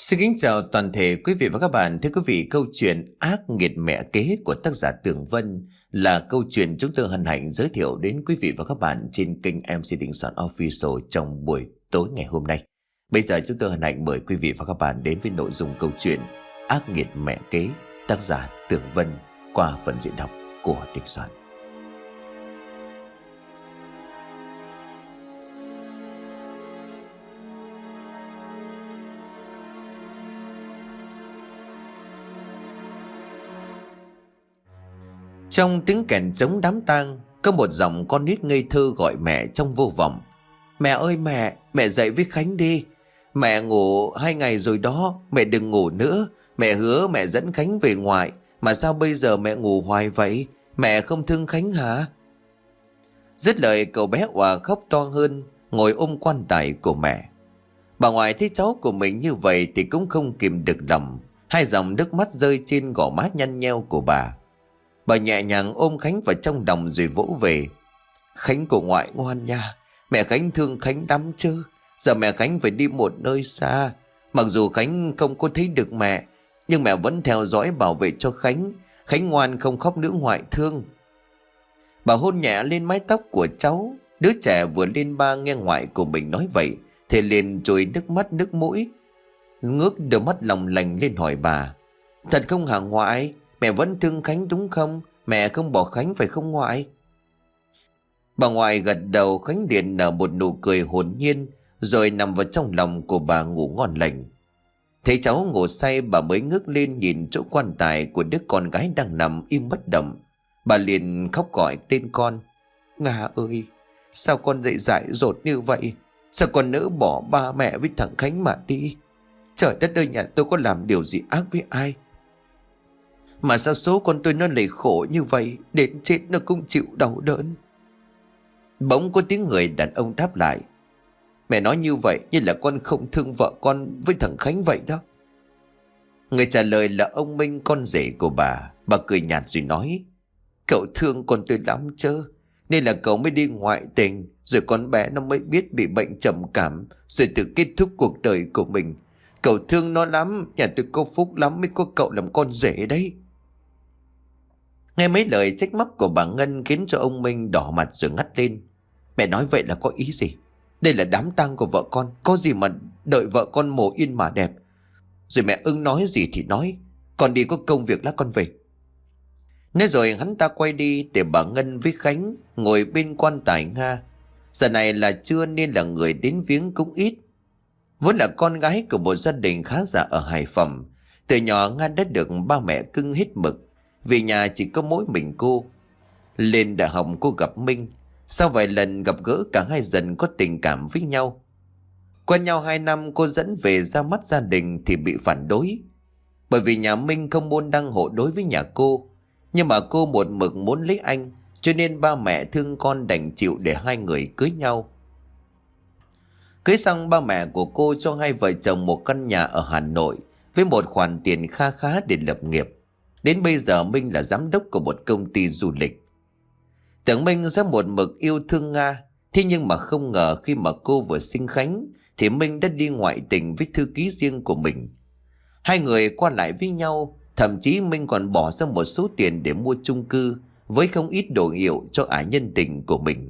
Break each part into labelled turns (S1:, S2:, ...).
S1: Xin kính chào toàn thể quý vị và các bạn. Thưa quý vị, câu chuyện Ác nghiệt mẹ kế của tác giả Tường Vân là câu chuyện chúng tôi hân hạnh giới thiệu đến quý vị và các bạn trên kênh MC Đình Soạn Official trong buổi tối ngày hôm nay. Bây giờ chúng tôi hân hạnh mời quý vị và các bạn đến với nội dung câu chuyện Ác nghiệt mẹ kế, tác giả Tường Vân qua phần diễn đọc của Đình Soạn. Trong tiếng kèn trống đám tang, có một giọng con nít ngây thơ gọi mẹ trong vô vọng. Mẹ ơi mẹ dậy với Khánh đi. Mẹ ngủ 2 ngày rồi đó, mẹ đừng ngủ nữa. Mẹ hứa mẹ dẫn Khánh về ngoại, mà sao bây giờ mẹ ngủ hoài vậy? Mẹ không thương Khánh hả? Dứt lời cậu bé òa khóc to hơn, ngồi ôm quan tài của mẹ. Bà ngoại thấy cháu của mình như vậy thì cũng không kìm được lòng. 2 dòng nước mắt rơi trên gò má nhăn nheo của bà. Bà nhẹ nhàng ôm Khánh vào trong lòng rồi vỗ về. Khánh của ngoại ngoan nha. Mẹ Khánh thương Khánh lắm chứ. Giờ mẹ Khánh phải đi một nơi xa. Mặc dù Khánh không có thấy được mẹ, nhưng mẹ vẫn theo dõi bảo vệ cho Khánh. Khánh ngoan không khóc nữa ngoại thương. Bà hôn nhẹ lên mái tóc của cháu. Đứa trẻ vừa lên 3 nghe ngoại của mình nói vậy thì liền trôi nước mắt nước mũi, ngước đôi mắt lòng lành lên hỏi bà. Thật không hả ngoại? Mẹ vẫn thương Khánh đúng không? Mẹ không bỏ Khánh phải không ngoại? Bà ngoại gật đầu. Khánh liền nở một nụ cười hồn nhiên, rồi nằm vào trong lòng của bà ngủ ngon lành. Thấy cháu ngủ say, bà mới ngước lên nhìn chỗ quan tài của đứa con gái đang nằm im bất động. Bà liền khóc gọi tên con. Nga ơi, sao con dậy dại dột như vậy? Sao con nỡ bỏ ba mẹ với thằng Khánh mà đi? Trời đất ơi, nhà tôi có làm điều gì ác với ai mà sao số con tôi nó lại khổ như vậy, đến chết nó cũng chịu đau đớn? Bỗng có tiếng người đàn ông đáp lại. Mẹ nói như vậy như là con không thương vợ con với thằng Khánh vậy đó. Người trả lời là ông Minh, con rể của bà. Bà cười nhạt rồi nói. Cậu thương con tôi lắm chứ, nên là cậu mới đi ngoại tình, rồi con bé nó mới biết bị bệnh trầm cảm, rồi tự kết thúc cuộc đời của mình. Cậu thương nó lắm, nhà tôi có phúc lắm mới có cậu làm con rể đấy. Nghe mấy lời trách móc của bà Ngân khiến cho ông Minh đỏ mặt rồi ngắt lên. Mẹ nói vậy là có ý gì? Đây là đám tang của vợ con, có gì mà đợi vợ con mồ yên mà đẹp. Rồi mẹ ưng nói gì thì nói, con đi có công việc lát con về. Nói rồi hắn ta quay đi để bà Ngân với Khánh ngồi bên quan tài Nga. Giờ này là trưa nên là người đến viếng cũng ít. Vốn là con gái của một gia đình khá giả ở Hải Phòng, từ nhỏ Nga đã được ba mẹ cưng hết mực. Vì nhà chỉ có mỗi mình cô. Lên đại học cô gặp Minh. Sau vài lần gặp gỡ, cả hai dần có tình cảm với nhau. Quen nhau 2 năm, cô dẫn về ra mắt gia đình thì bị phản đối. Bởi vì nhà Minh không môn đăng hộ đối với nhà cô. Nhưng mà cô một mực muốn lấy anh, cho nên ba mẹ thương con đành chịu để hai người cưới nhau. Cưới xong, ba mẹ của cô cho hai vợ chồng một căn nhà ở Hà Nội với một khoản tiền kha khá để lập nghiệp. Đến bây giờ Minh là giám đốc của một công ty du lịch. Tưởng Minh sẽ một mực yêu thương Nga, thế nhưng mà không ngờ khi mà cô vừa sinh Khánh thì Minh đã đi ngoại tình với thư ký riêng của mình. Hai người qua lại với nhau, thậm chí Minh còn bỏ ra một số tiền để mua chung cư với không ít đồ hiệu cho ả nhân tình của mình.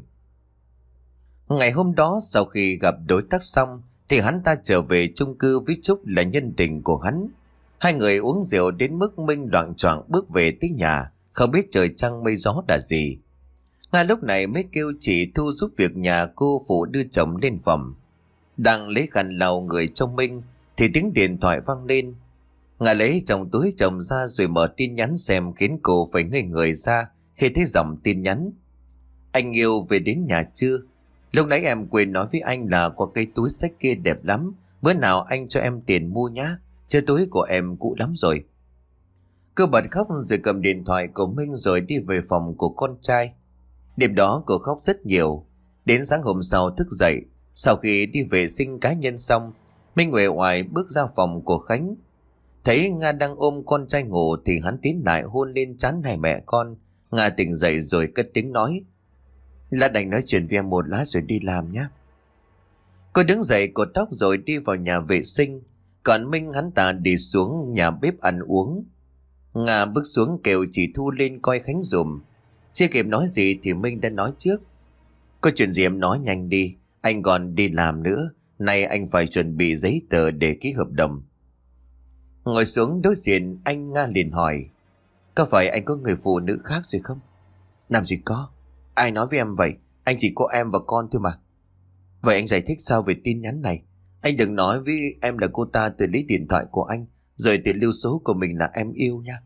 S1: Ngày hôm đó, sau khi gặp đối tác xong thì hắn ta trở về chung cư với Trúc là nhân tình của hắn. Hai người uống rượu đến mức Minh loạng choạng bước về tới nhà, không biết trời trăng mây gió là gì. Ngay lúc này mới kêu chị Thu giúp việc nhà cô phụ đưa chồng lên phòng. Đang lấy khăn lau người cho Minh thì tiếng điện thoại vang lên. Ngài lấy trong túi chồng ra rồi mở tin nhắn xem, khiến cô phải ngây người ra khi thấy dòng tin nhắn. Anh yêu về đến nhà chưa? Lúc nãy em quên nói với anh là có cây túi xách kia đẹp lắm, bữa nào anh cho em tiền mua nhá, chứ túi của em cũ lắm rồi. Cô bật khóc rồi cầm điện thoại của Minh rồi đi về phòng của con trai. Đêm đó cô khóc rất nhiều. Đến sáng hôm sau thức dậy, sau khi đi vệ sinh cá nhân xong, Minh uể oải bước ra phòng của Khánh. Thấy Nga đang ôm con trai ngủ thì hắn tiến lại hôn lên trán hai mẹ con. Nga tỉnh dậy rồi cất tiếng nói. Lát anh nói chuyện với em một lát rồi đi làm nhé. Cô đứng dậy cột tóc rồi đi vào nhà vệ sinh. Còn Minh hắn ta đi xuống nhà bếp ăn uống. Nga bước xuống kêu chị Thu lên coi Khánh dùm. Chưa kịp nói gì thì Minh đã nói trước. Có chuyện gì em nói nhanh đi, anh còn đi làm nữa. Nay anh phải chuẩn bị giấy tờ để ký hợp đồng. Ngồi xuống đối diện anh, Nga liền hỏi: có phải anh có người phụ nữ khác rồi không? Làm gì có, ai nói với em vậy? Anh chỉ có em và con thôi mà. Vậy anh giải thích sao về tin nhắn này? Anh đừng nói với em là cô ta tự lấy điện thoại của anh rồi tự lưu số của mình là em yêu nha.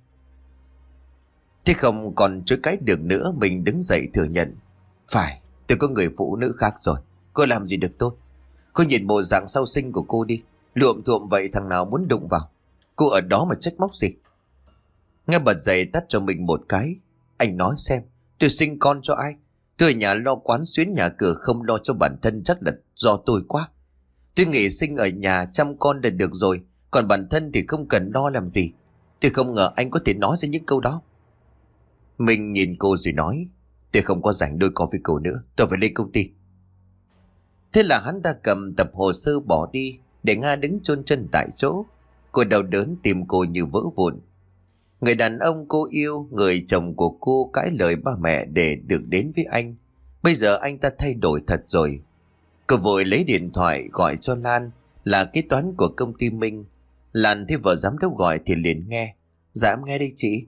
S1: Thế không còn chối cãi được nữa, mình đứng dậy thừa nhận: phải, tôi có người phụ nữ khác rồi. Cô làm gì được tôi? Cô nhìn bộ dạng sau sinh của cô đi, luộm thuộm vậy thằng nào muốn đụng vào. Cô ở đó mà trách móc gì? Nghe bật dậy tắt cho mình một cái. Anh nói xem, tôi sinh con cho ai? Tôi ở nhà lo quán xuyến nhà cửa, không lo cho bản thân, chắc là do tôi quá. Tôi nghĩ sinh ở nhà chăm con là được rồi, còn bản thân thì không cần lo làm gì. Tôi không ngờ anh có thể nói ra những câu đó. Mình nhìn cô rồi nói: tôi không có rảnh đôi co với cô nữa, tôi phải lên công ty. Thế là hắn ta cầm tập hồ sơ bỏ đi, để Nga đứng chôn chân tại chỗ. Cô đau đớn, tim cô như vỡ vụn. Người đàn ông cô yêu, người chồng của cô cãi lời ba mẹ để được đến với anh. Bây giờ anh ta thay đổi thật rồi. Cô vội lấy điện thoại gọi cho Lan, là kế toán của công ty Minh. Lan thấy vợ giám đốc gọi thì liền nghe. Dạ em nghe đây chị.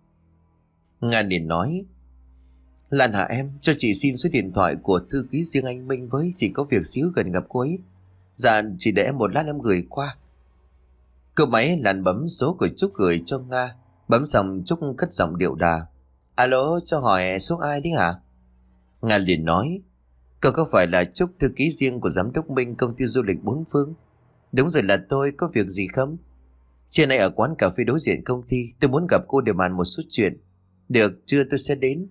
S1: Nga liền nói: Lan hả em, cho chị xin số điện thoại của thư ký riêng anh Minh với, chị có việc xíu cần gặp cô ấy. Dạ chị để em một lát em gửi qua. Cô máy Lan bấm số của Trúc gửi cho Nga. Bấm xong Trúc cất giọng điệu đà: alo, cho hỏi số ai đấy hả? Nga liền nói: cậu có phải là Trúc, thư ký riêng của giám đốc Minh, công ty du lịch Bốn Phương? Đúng rồi, là tôi, có việc gì không? Trưa nay ở quán cà phê đối diện công ty, tôi muốn gặp cô để bàn một số chuyện. Được, trưa tôi sẽ đến.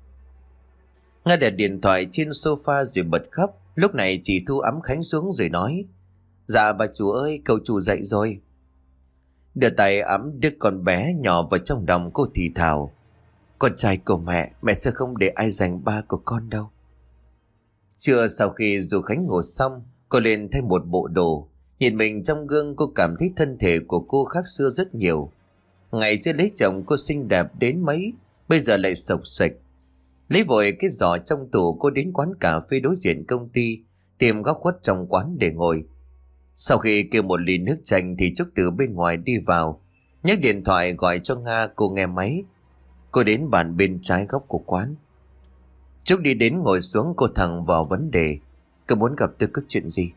S1: Nga để điện thoại trên sofa rồi bật khóc. Lúc này chị Thu ẵm Khánh xuống rồi nói: dạ bà chủ ơi, cậu chủ dậy rồi. Đưa tay ẵm đứa con bé nhỏ vào trong lòng, cô thì thào: con trai của mẹ sẽ không để ai giành ba của con đâu. Trưa sau khi dù Khánh ngủ xong, cô lên thay một bộ đồ. Nhìn mình trong gương, cô cảm thấy thân thể của cô khác xưa rất nhiều. Ngày chưa lấy chồng cô xinh đẹp đến mấy, bây giờ lại xộc xệch. Lấy vội cái giỏ trong tủ, cô đến quán cà phê đối diện công ty, tìm góc khuất trong quán để ngồi. Sau khi kêu một ly nước chanh thì Trúc từ bên ngoài đi vào, nhấc điện thoại gọi cho Nga. Cô nghe máy. Cô đến bàn bên trái góc của quán. Trúc đi đến ngồi xuống, cô thẳng vào vấn đề: cô muốn gặp tôi có chuyện gì?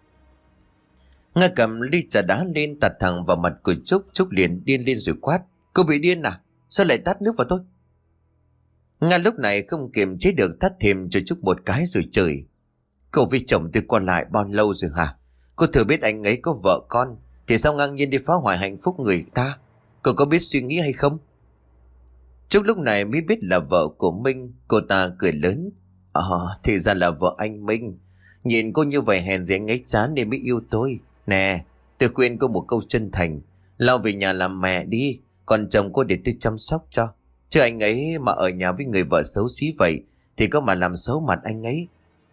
S1: Nga cầm ly trà đá lên tạt thẳng vào mặt của Trúc. Trúc liền điên lên rồi quát: cô bị điên à? Sao lại tát nước vào tôi? Nga lúc này không kiềm chế được tát thêm cho Trúc một cái rồi chửi: cậu với chồng tôi qua lại bao lâu rồi hả? Cô thử biết anh ấy có vợ con thì sao ngang nhiên đi phá hoại hạnh phúc người ta? Cậu có biết suy nghĩ hay không? Trúc lúc này mới biết là vợ của Minh. Cô ta cười lớn: thì ra là vợ anh Minh. Nhìn cô như vậy hèn gì anh ấy chán nên mới yêu tôi. Nè, tôi khuyên cô một câu chân thành: lao về nhà làm mẹ đi, còn chồng cô để tôi chăm sóc cho. Chứ anh ấy mà ở nhà với người vợ xấu xí vậy thì có mà làm xấu mặt anh ấy.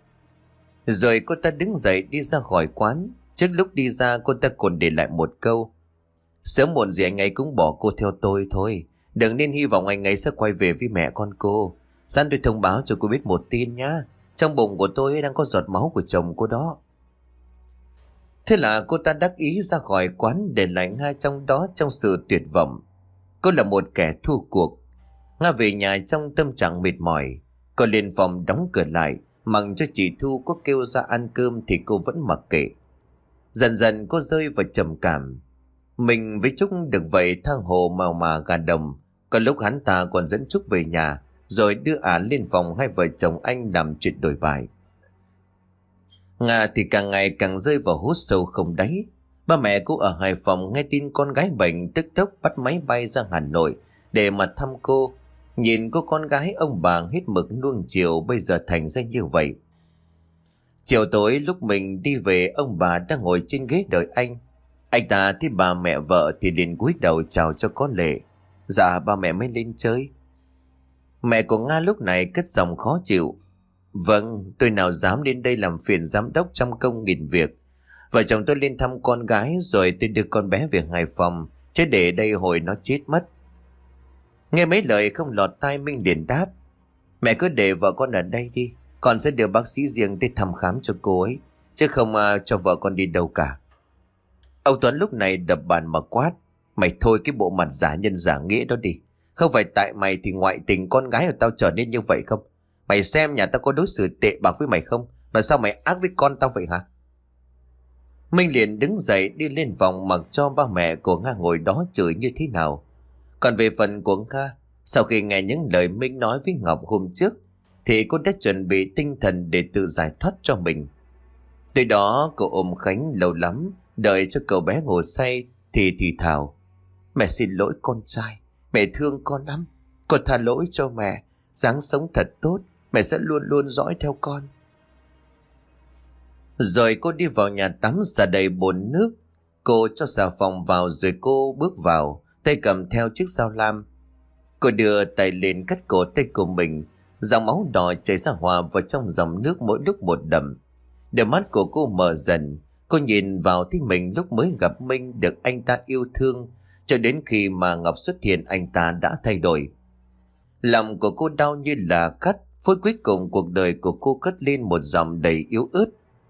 S1: Rồi cô ta đứng dậy đi ra khỏi quán. Trước lúc đi ra, cô ta còn để lại một câu: sớm muộn gì anh ấy cũng bỏ cô theo tôi thôi. Đừng nên hy vọng anh ấy sẽ quay về với mẹ con cô. Sẵn tôi thông báo cho cô biết một tin nhá. Trong bụng của tôi đang có giọt máu của chồng cô đó. Thế là cô ta đắc ý ra khỏi quán, để lại Nga trong đó trong sự tuyệt vọng. Cô là một kẻ thua cuộc. Nga về nhà trong tâm trạng mệt mỏi. Cô lên phòng đóng cửa lại, mặc cho chị Thu có kêu ra ăn cơm thì cô vẫn mặc kệ. Dần dần cô rơi vào trầm cảm. Mình với Trúc được vậy thang hồ màu mà gà đồng. Có lúc hắn ta còn dẫn Trúc về nhà, rồi đưa lên phòng hai vợ chồng anh làm chuyện đổi bài. Nga thì càng ngày càng rơi vào hút sâu không đáy. Ba mẹ cô ở Hải Phòng nghe tin con gái bệnh, tức tốc bắt máy bay ra Hà Nội để mà thăm cô. Nhìn cô con gái ông bà hết mực nuông chiều bây giờ thành ra như vậy. Chiều tối lúc mình đi về, ông bà đang ngồi trên ghế đợi anh. Anh ta thấy bà mẹ vợ thì liền cúi đầu chào cho có lệ. Dạ ba mẹ mới lên chơi. Mẹ của Nga lúc này cất giọng khó chịu: vâng, tôi nào dám đến đây làm phiền giám đốc trăm công nghìn việc. Vợ chồng tôi lên thăm con gái rồi tôi đưa con bé về Hải Phòng, chứ để đây hồi nó chết mất. Nghe mấy lời không lọt tai, Minh liền đáp: Mẹ cứ để vợ con ở đây đi, con sẽ đưa bác sĩ riêng tới thăm khám cho cô ấy, chứ không cho vợ con đi đâu cả. Ông Tuấn lúc này đập bàn mà quát: Mày thôi cái bộ mặt giả nhân giả nghĩa đó đi. Không phải tại mày thì ngoại tình con gái của tao trở nên như vậy không? Mày xem nhà tao có đối xử tệ bạc với mày không? Mà sao mày ác với con tao vậy hả? Minh liền đứng dậy đi lên phòng, mặc cho ba mẹ của Nga ngồi đó chửi như thế nào. Còn về phần của Nga, sau khi nghe những lời Minh nói với Ngọc hôm trước, thì cô đã chuẩn bị tinh thần để tự giải thoát cho mình. Từ đó cô ôm Khánh lâu lắm, đợi cho cậu bé ngủ say thì thào: Mẹ xin lỗi con trai, mẹ thương con lắm, con tha lỗi cho mẹ, ráng sống thật tốt, mẹ sẽ luôn luôn dõi theo con. Rồi cô đi vào nhà tắm xả đầy bồn nước. Cô cho xà phòng vào rồi cô bước vào, tay cầm theo chiếc dao lam. Cô đưa tay lên cắt cổ tay của mình, dòng máu đỏ chảy ra hòa vào trong dòng nước mỗi lúc một đậm. Đôi mắt của cô mở dần, cô nhìn vào thấy mình lúc mới gặp Minh được anh ta yêu thương, cho đến khi mà Ngọc xuất hiện anh ta đã thay đổi. Lòng của cô đau như là cắt, phút cuối cùng cuộc đời của cô cất lên một dòng đầy yếu ớt.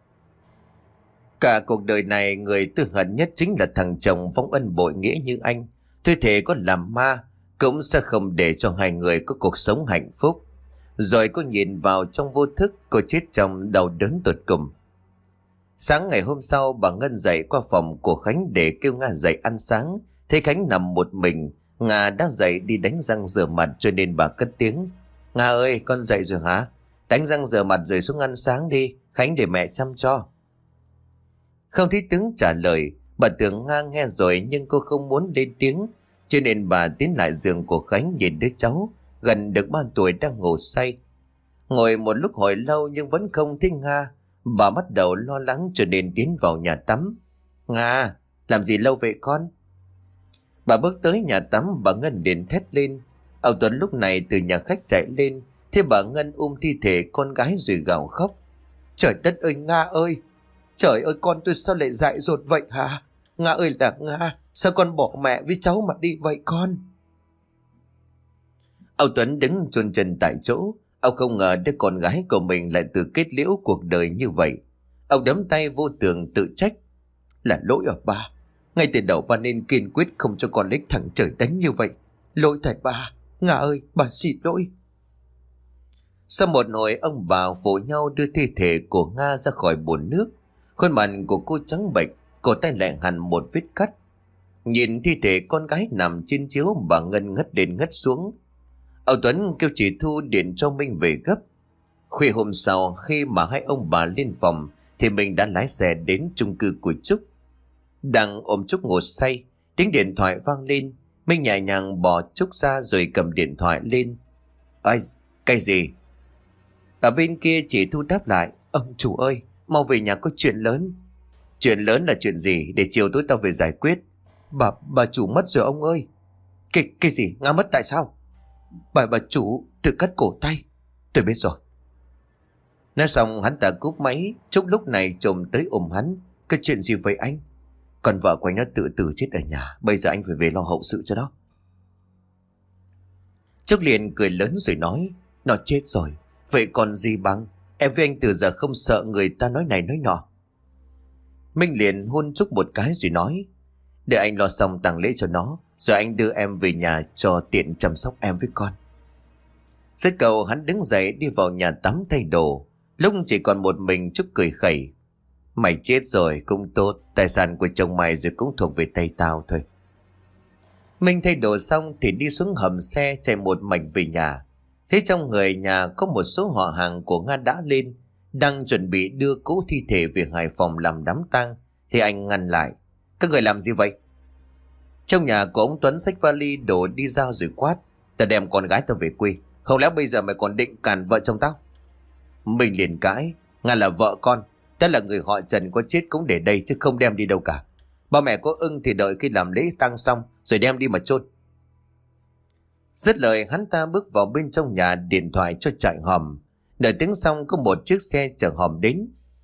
S1: Cả cuộc đời này người tôi hận nhất chính là thằng chồng vong ân bội nghĩa như anh. Tôi thề có làm ma cũng sẽ không để cho hai người có cuộc sống hạnh phúc. Rồi cô nhìn vào trong vô thức, cô chết trong đau đớn tột cùng. Sáng ngày hôm sau, bà Ngân dậy qua phòng của Khánh để kêu Nga dậy ăn sáng. Thấy Khánh nằm một mình, Nga đã dậy đi đánh răng rửa mặt, cho nên bà cất tiếng: Nga ơi, con dậy rồi hả? Đánh răng rửa mặt rồi xuống ăn sáng đi, Khánh để mẹ chăm cho. Không thấy tiếng trả lời, bà tưởng Nga nghe rồi nhưng cô không muốn lên tiếng, cho nên bà tiến lại giường của Khánh nhìn đứa cháu gần được 3 tuổi đang ngủ say. Ngồi một lúc hồi lâu nhưng vẫn không thấy Nga, bà bắt đầu lo lắng cho nên tiến vào nhà tắm. Nga, làm gì lâu vậy con? Bà bước tới nhà tắm, bà Ngân liền thét lên. Ông Tuấn lúc này từ nhà khách chạy lên, thấy bà Ngân ôm thi thể con gái rồi gào khóc: Trời đất ơi Nga ơi! Trời ơi, con tôi sao lại dại dột vậy hả? Nga ơi là Nga, sao con bỏ mẹ với cháu mà đi vậy con? Ông Tuấn đứng chôn chân tại chỗ. Ông không ngờ đứa con gái của mình lại tự kết liễu cuộc đời như vậy. Ông đấm tay vô tường tự trách: Là lỗi ở ba. Ngay từ đầu ba nên kiên quyết không cho con lấy thẳng trời đánh như vậy. Lỗi tại ba. Nga ơi, bà xin lỗi. Sau một hồi, ông bà phụ nhau đưa thi thể của Nga ra khỏi bồn nước. Khuôn mặt của cô trắng bệch, cổ tay lại hằn một vết cắt. Nhìn thi thể con gái nằm trên chiếu, bà Ngân ngất lên ngất xuống. Ông Tuấn kêu chị Thu điện cho Minh về gấp. Khuya hôm sau, khi mà hai ông bà lên phòng thì mình đã lái xe đến chung cư của Trúc. Đang ôm Trúc ngủ say, tiếng điện thoại vang lên. Minh nhẹ nhàng bỏ Trúc ra rồi cầm điện thoại lên. Ây, cái gì? Ở bên kia chị Thu đáp lại: Ông chủ ơi, mau về nhà có chuyện lớn. Chuyện lớn là chuyện gì? Để chiều tối tao về giải quyết. Bà chủ mất rồi ông ơi. Cái gì? Nga mất tại sao? Bà chủ tự cắt cổ tay. Tôi biết rồi. Nói xong hắn ta cúp máy. Trúc lúc này trồm tới ôm hắn: Cái chuyện gì vậy anh? Còn vợ của anh nó tự tử chết ở nhà, bây giờ anh phải về lo hậu sự cho nó. Trúc liền cười lớn rồi nói: Nó chết rồi, vậy còn gì bằng. Em với anh từ giờ không sợ người ta nói này nói nọ. Minh liền hôn Trúc một cái rồi nói: Để anh lo xong tang lễ cho nó, rồi anh đưa em về nhà cho tiện chăm sóc em với con. Dứt câu hắn đứng dậy đi vào nhà tắm thay đồ. Lúc chỉ còn một mình, Trúc cười khẩy: Mày chết rồi cũng tốt, tài sản của chồng mày rồi cũng thuộc về tay tao thôi. Minh thay đồ xong thì đi xuống hầm xe chạy một mạch về nhà. Thế trong người nhà có một số họ hàng của Nga đã lên, đang chuẩn bị đưa cỗ thi thể về Hải Phòng làm đám tang, thì anh ngăn lại: Các người làm gì vậy? Trong nhà của ông Tuấn xách vali đổ đi ra rồi quát: Tao đem con gái tao về quê, không lẽ bây giờ mày còn định cản vợ chồng tao? Mình liền cãi: Nga là vợ con, đã là người họ Trần, có chết cũng để đây chứ không đem đi đâu cả. Ba mẹ có ưng thì đợi khi làm lễ tang xong rồi đem đi mà chôn. Dứt lời hắn ta bước vào bên trong nhà, điện thoại cho chạy hòm. Đợi tiếng xong có một chiếc xe chở hòm đến.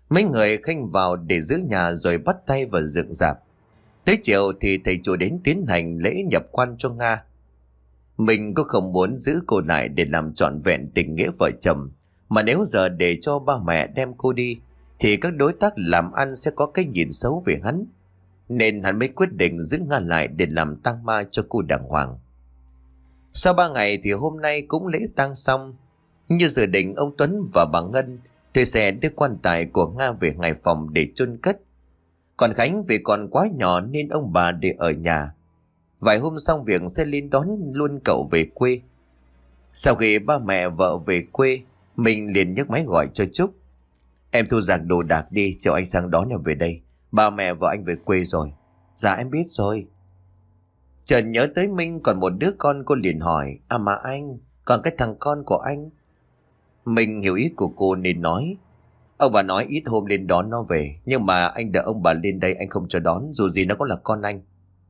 S1: Mấy người Khanh vào để giữ nhà rồi bắt tay vào dựng rạp. Tới chiều thì thầy chùa đến tiến hành lễ nhập quan cho Nga. Mình có không muốn giữ cô lại để làm trọn vẹn tình nghĩa vợ chồng, mà nếu giờ để cho ba mẹ đem cô đi thì các đối tác làm ăn sẽ có cái nhìn xấu về hắn. Nên hắn mới quyết định giữ Nga lại để làm tang ma cho cô đàng hoàng. Sau 3 ngày thì hôm nay cũng lễ tang xong. Như dự định, ông Tuấn và bà Ngân thuê xe đưa quan tài của Nga về Hải Phòng để chôn cất. Còn Khánh vì còn quá nhỏ nên ông bà để ở nhà. Vài hôm xong việc sẽ lên đón luôn cậu về quê. Sau khi ba mẹ vợ về quê, mình liền nhấc máy gọi cho Trúc. Em thu dọn đồ đạc đi, chiều anh sang đón em về đây. Ba mẹ vợ anh về quê rồi. Dạ em biết rồi. Chợt nhớ tới Minh còn một đứa con, cô liền hỏi. À mà anh, còn cái thằng con của anh? Mình hiểu ý của cô nên nói. Ông bà nói ít hôm lên đón nó về, nhưng mà anh đợi ông bà lên đây anh không cho đón, dù gì nó cũng là con anh.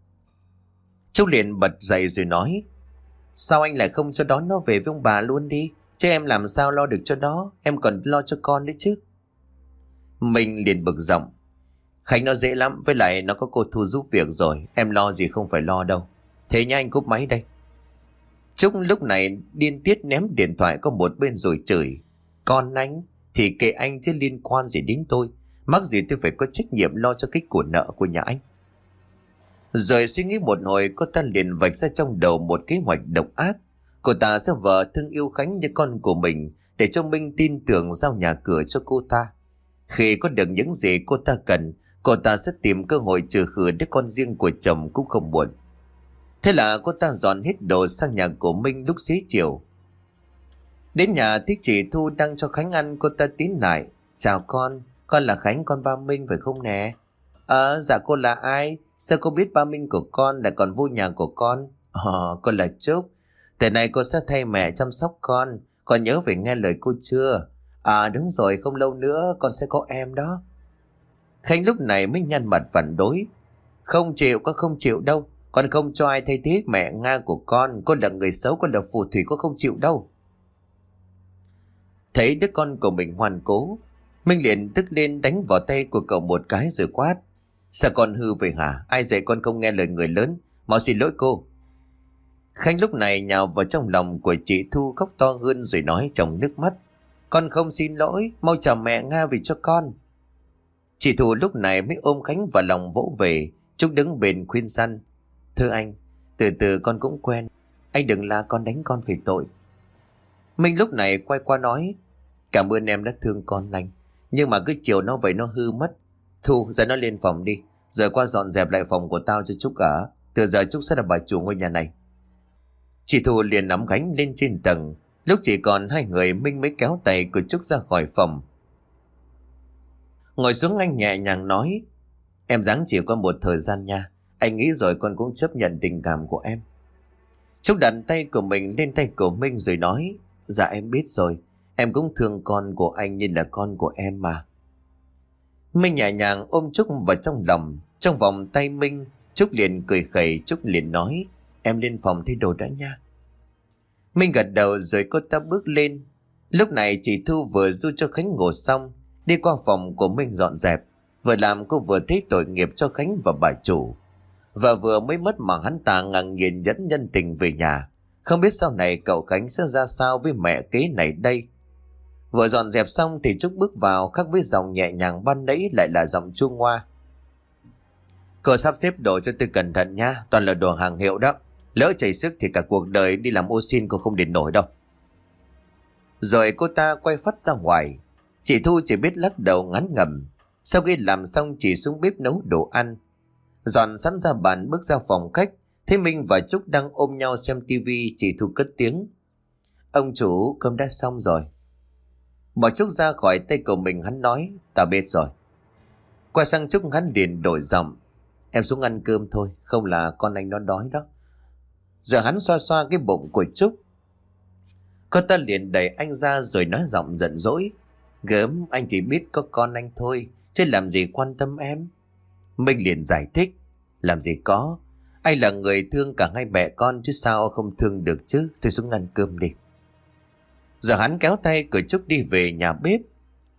S1: Trúc liền bật dậy rồi nói. Sao anh lại không cho đón nó về với ông bà luôn đi? Chứ em làm sao lo được cho nó, em còn lo cho con đấy chứ. Mình liền bực giọng. Khánh nó dễ lắm, với lại nó có cô Thu giúp việc rồi, em lo gì không phải lo đâu. Thế nhá, anh cúp máy đây. Trúc lúc này điên tiết ném điện thoại qua một bên rồi chửi. Con anh thì kệ anh chứ liên quan gì đến tôi. Mắc gì tôi phải có trách nhiệm lo cho cái của nợ của nhà anh. Rồi suy nghĩ một hồi, cô ta liền vạch ra trong đầu một kế hoạch độc ác. Cô ta sẽ vợ thương yêu Khánh như con của mình, để cho Minh tin tưởng giao nhà cửa cho cô ta. Khi có được những gì cô ta cần, cô ta sẽ tìm cơ hội trừ khử đứa con riêng của chồng cũng không muộn. Thế là cô ta dọn hết đồ sang nhà của Minh lúc xế chiều. Đến nhà thì chị Thu đang cho Khánh ăn, cô ta tín lại. Chào con là Khánh, con ba Minh phải không nè? Dạ cô là ai? Sao cô biết ba Minh của con lại còn vô nhà của con? Con là Trúc. Thế này cô sẽ thay mẹ chăm sóc con nhớ phải nghe lời cô chưa? Đúng rồi, không lâu nữa con sẽ có em đó. Khánh lúc này mới nhăn mặt phản đối. Không chịu, con không chịu đâu. Con không cho ai thay thế mẹ Nga của con là người xấu, con là phù thủy, con không chịu đâu. Thấy đứa con của mình ngoan cố, Minh liền tức lên đánh vào tay của cậu một cái rồi quát. Sao con hư vậy hả? Ai dạy con không nghe lời người lớn? Mau xin lỗi cô. Khánh lúc này nhào vào trong lòng của chị Thu, khóc to hơn rồi nói trong nước mắt. Con không xin lỗi, mau chào mẹ Nga vì cho con. Chị Thu lúc này mới ôm Khánh vào lòng vỗ về. Trúc đứng bên khuyên răn. Thưa anh, từ từ con cũng quen. Anh đừng la con, đánh con phải tội. Minh lúc này quay qua nói. Cảm ơn em đã thương con anh, nhưng mà cứ chiều nó vậy nó hư mất. Thu, giờ nó lên phòng đi, rồi qua dọn dẹp lại phòng của tao cho Trúc ở. Từ giờ Trúc sẽ là bà chủ ngôi nhà này. Chị Thu liền nắm Khánh lên trên tầng. Lúc chỉ còn hai người, Minh mới kéo tay của Trúc ra khỏi phòng. Ngồi xuống anh nhẹ nhàng nói. Em ráng chịu con một thời gian nha. Anh nghĩ rồi con cũng chấp nhận tình cảm của em. Trúc đặt tay của mình lên tay của Minh rồi nói. Dạ em biết rồi. Em cũng thương con của anh như là con của em mà. Minh nhẹ nhàng ôm Trúc vào trong lòng. Trong vòng tay Minh, Trúc liền cười khẩy. Trúc liền nói. Em lên phòng thay đồ đã nha. Minh gật đầu rồi cô ta bước lên. Lúc này chị Thu vừa du cho Khánh ngủ xong, đi qua phòng của Minh dọn dẹp. Vừa làm cô vừa thấy tội nghiệp cho Khánh và bà chủ. Và vừa mới mất mà hắn ta ngang nhiên dẫn nhân tình về nhà. Không biết sau này cậu Khánh sẽ ra sao với mẹ kế này đây. Vừa dọn dẹp xong thì Trúc bước vào, khác với giọng nhẹ nhàng ban nãy lại là giọng chua ngoa. Cô sắp xếp đồ cho tôi cẩn thận nha, toàn là đồ hàng hiệu đó. Lỡ chảy sức thì cả cuộc đời đi làm ô xin cô không đền nổi đâu. Rồi cô ta quay phắt ra ngoài. Chị Thu chỉ biết lắc đầu ngán ngẩm. Sau khi làm xong chị xuống bếp nấu đồ ăn. Dọn sẵn ra bàn bước ra phòng khách. Thấy Minh và Trúc đang ôm nhau xem tivi, chị Thu cất tiếng. Ông chủ, cơm đã xong rồi. Bỏ Trúc ra khỏi tay của mình, hắn nói. Ta biết rồi. Qua sang Trúc hắn liền đổi giọng. Em xuống ăn cơm thôi, không là con anh nó đói đó. Giờ hắn xoa xoa cái bụng của Trúc. Cô ta liền đẩy anh ra rồi nói giọng giận dỗi. Gớm, anh chỉ biết có con anh thôi, chứ làm gì quan tâm em. Minh liền giải thích. Làm gì có, anh là người thương cả hai mẹ con chứ sao không thương được chứ. Thôi xuống ăn cơm đi. Giờ hắn kéo tay của Trúc đi về nhà bếp.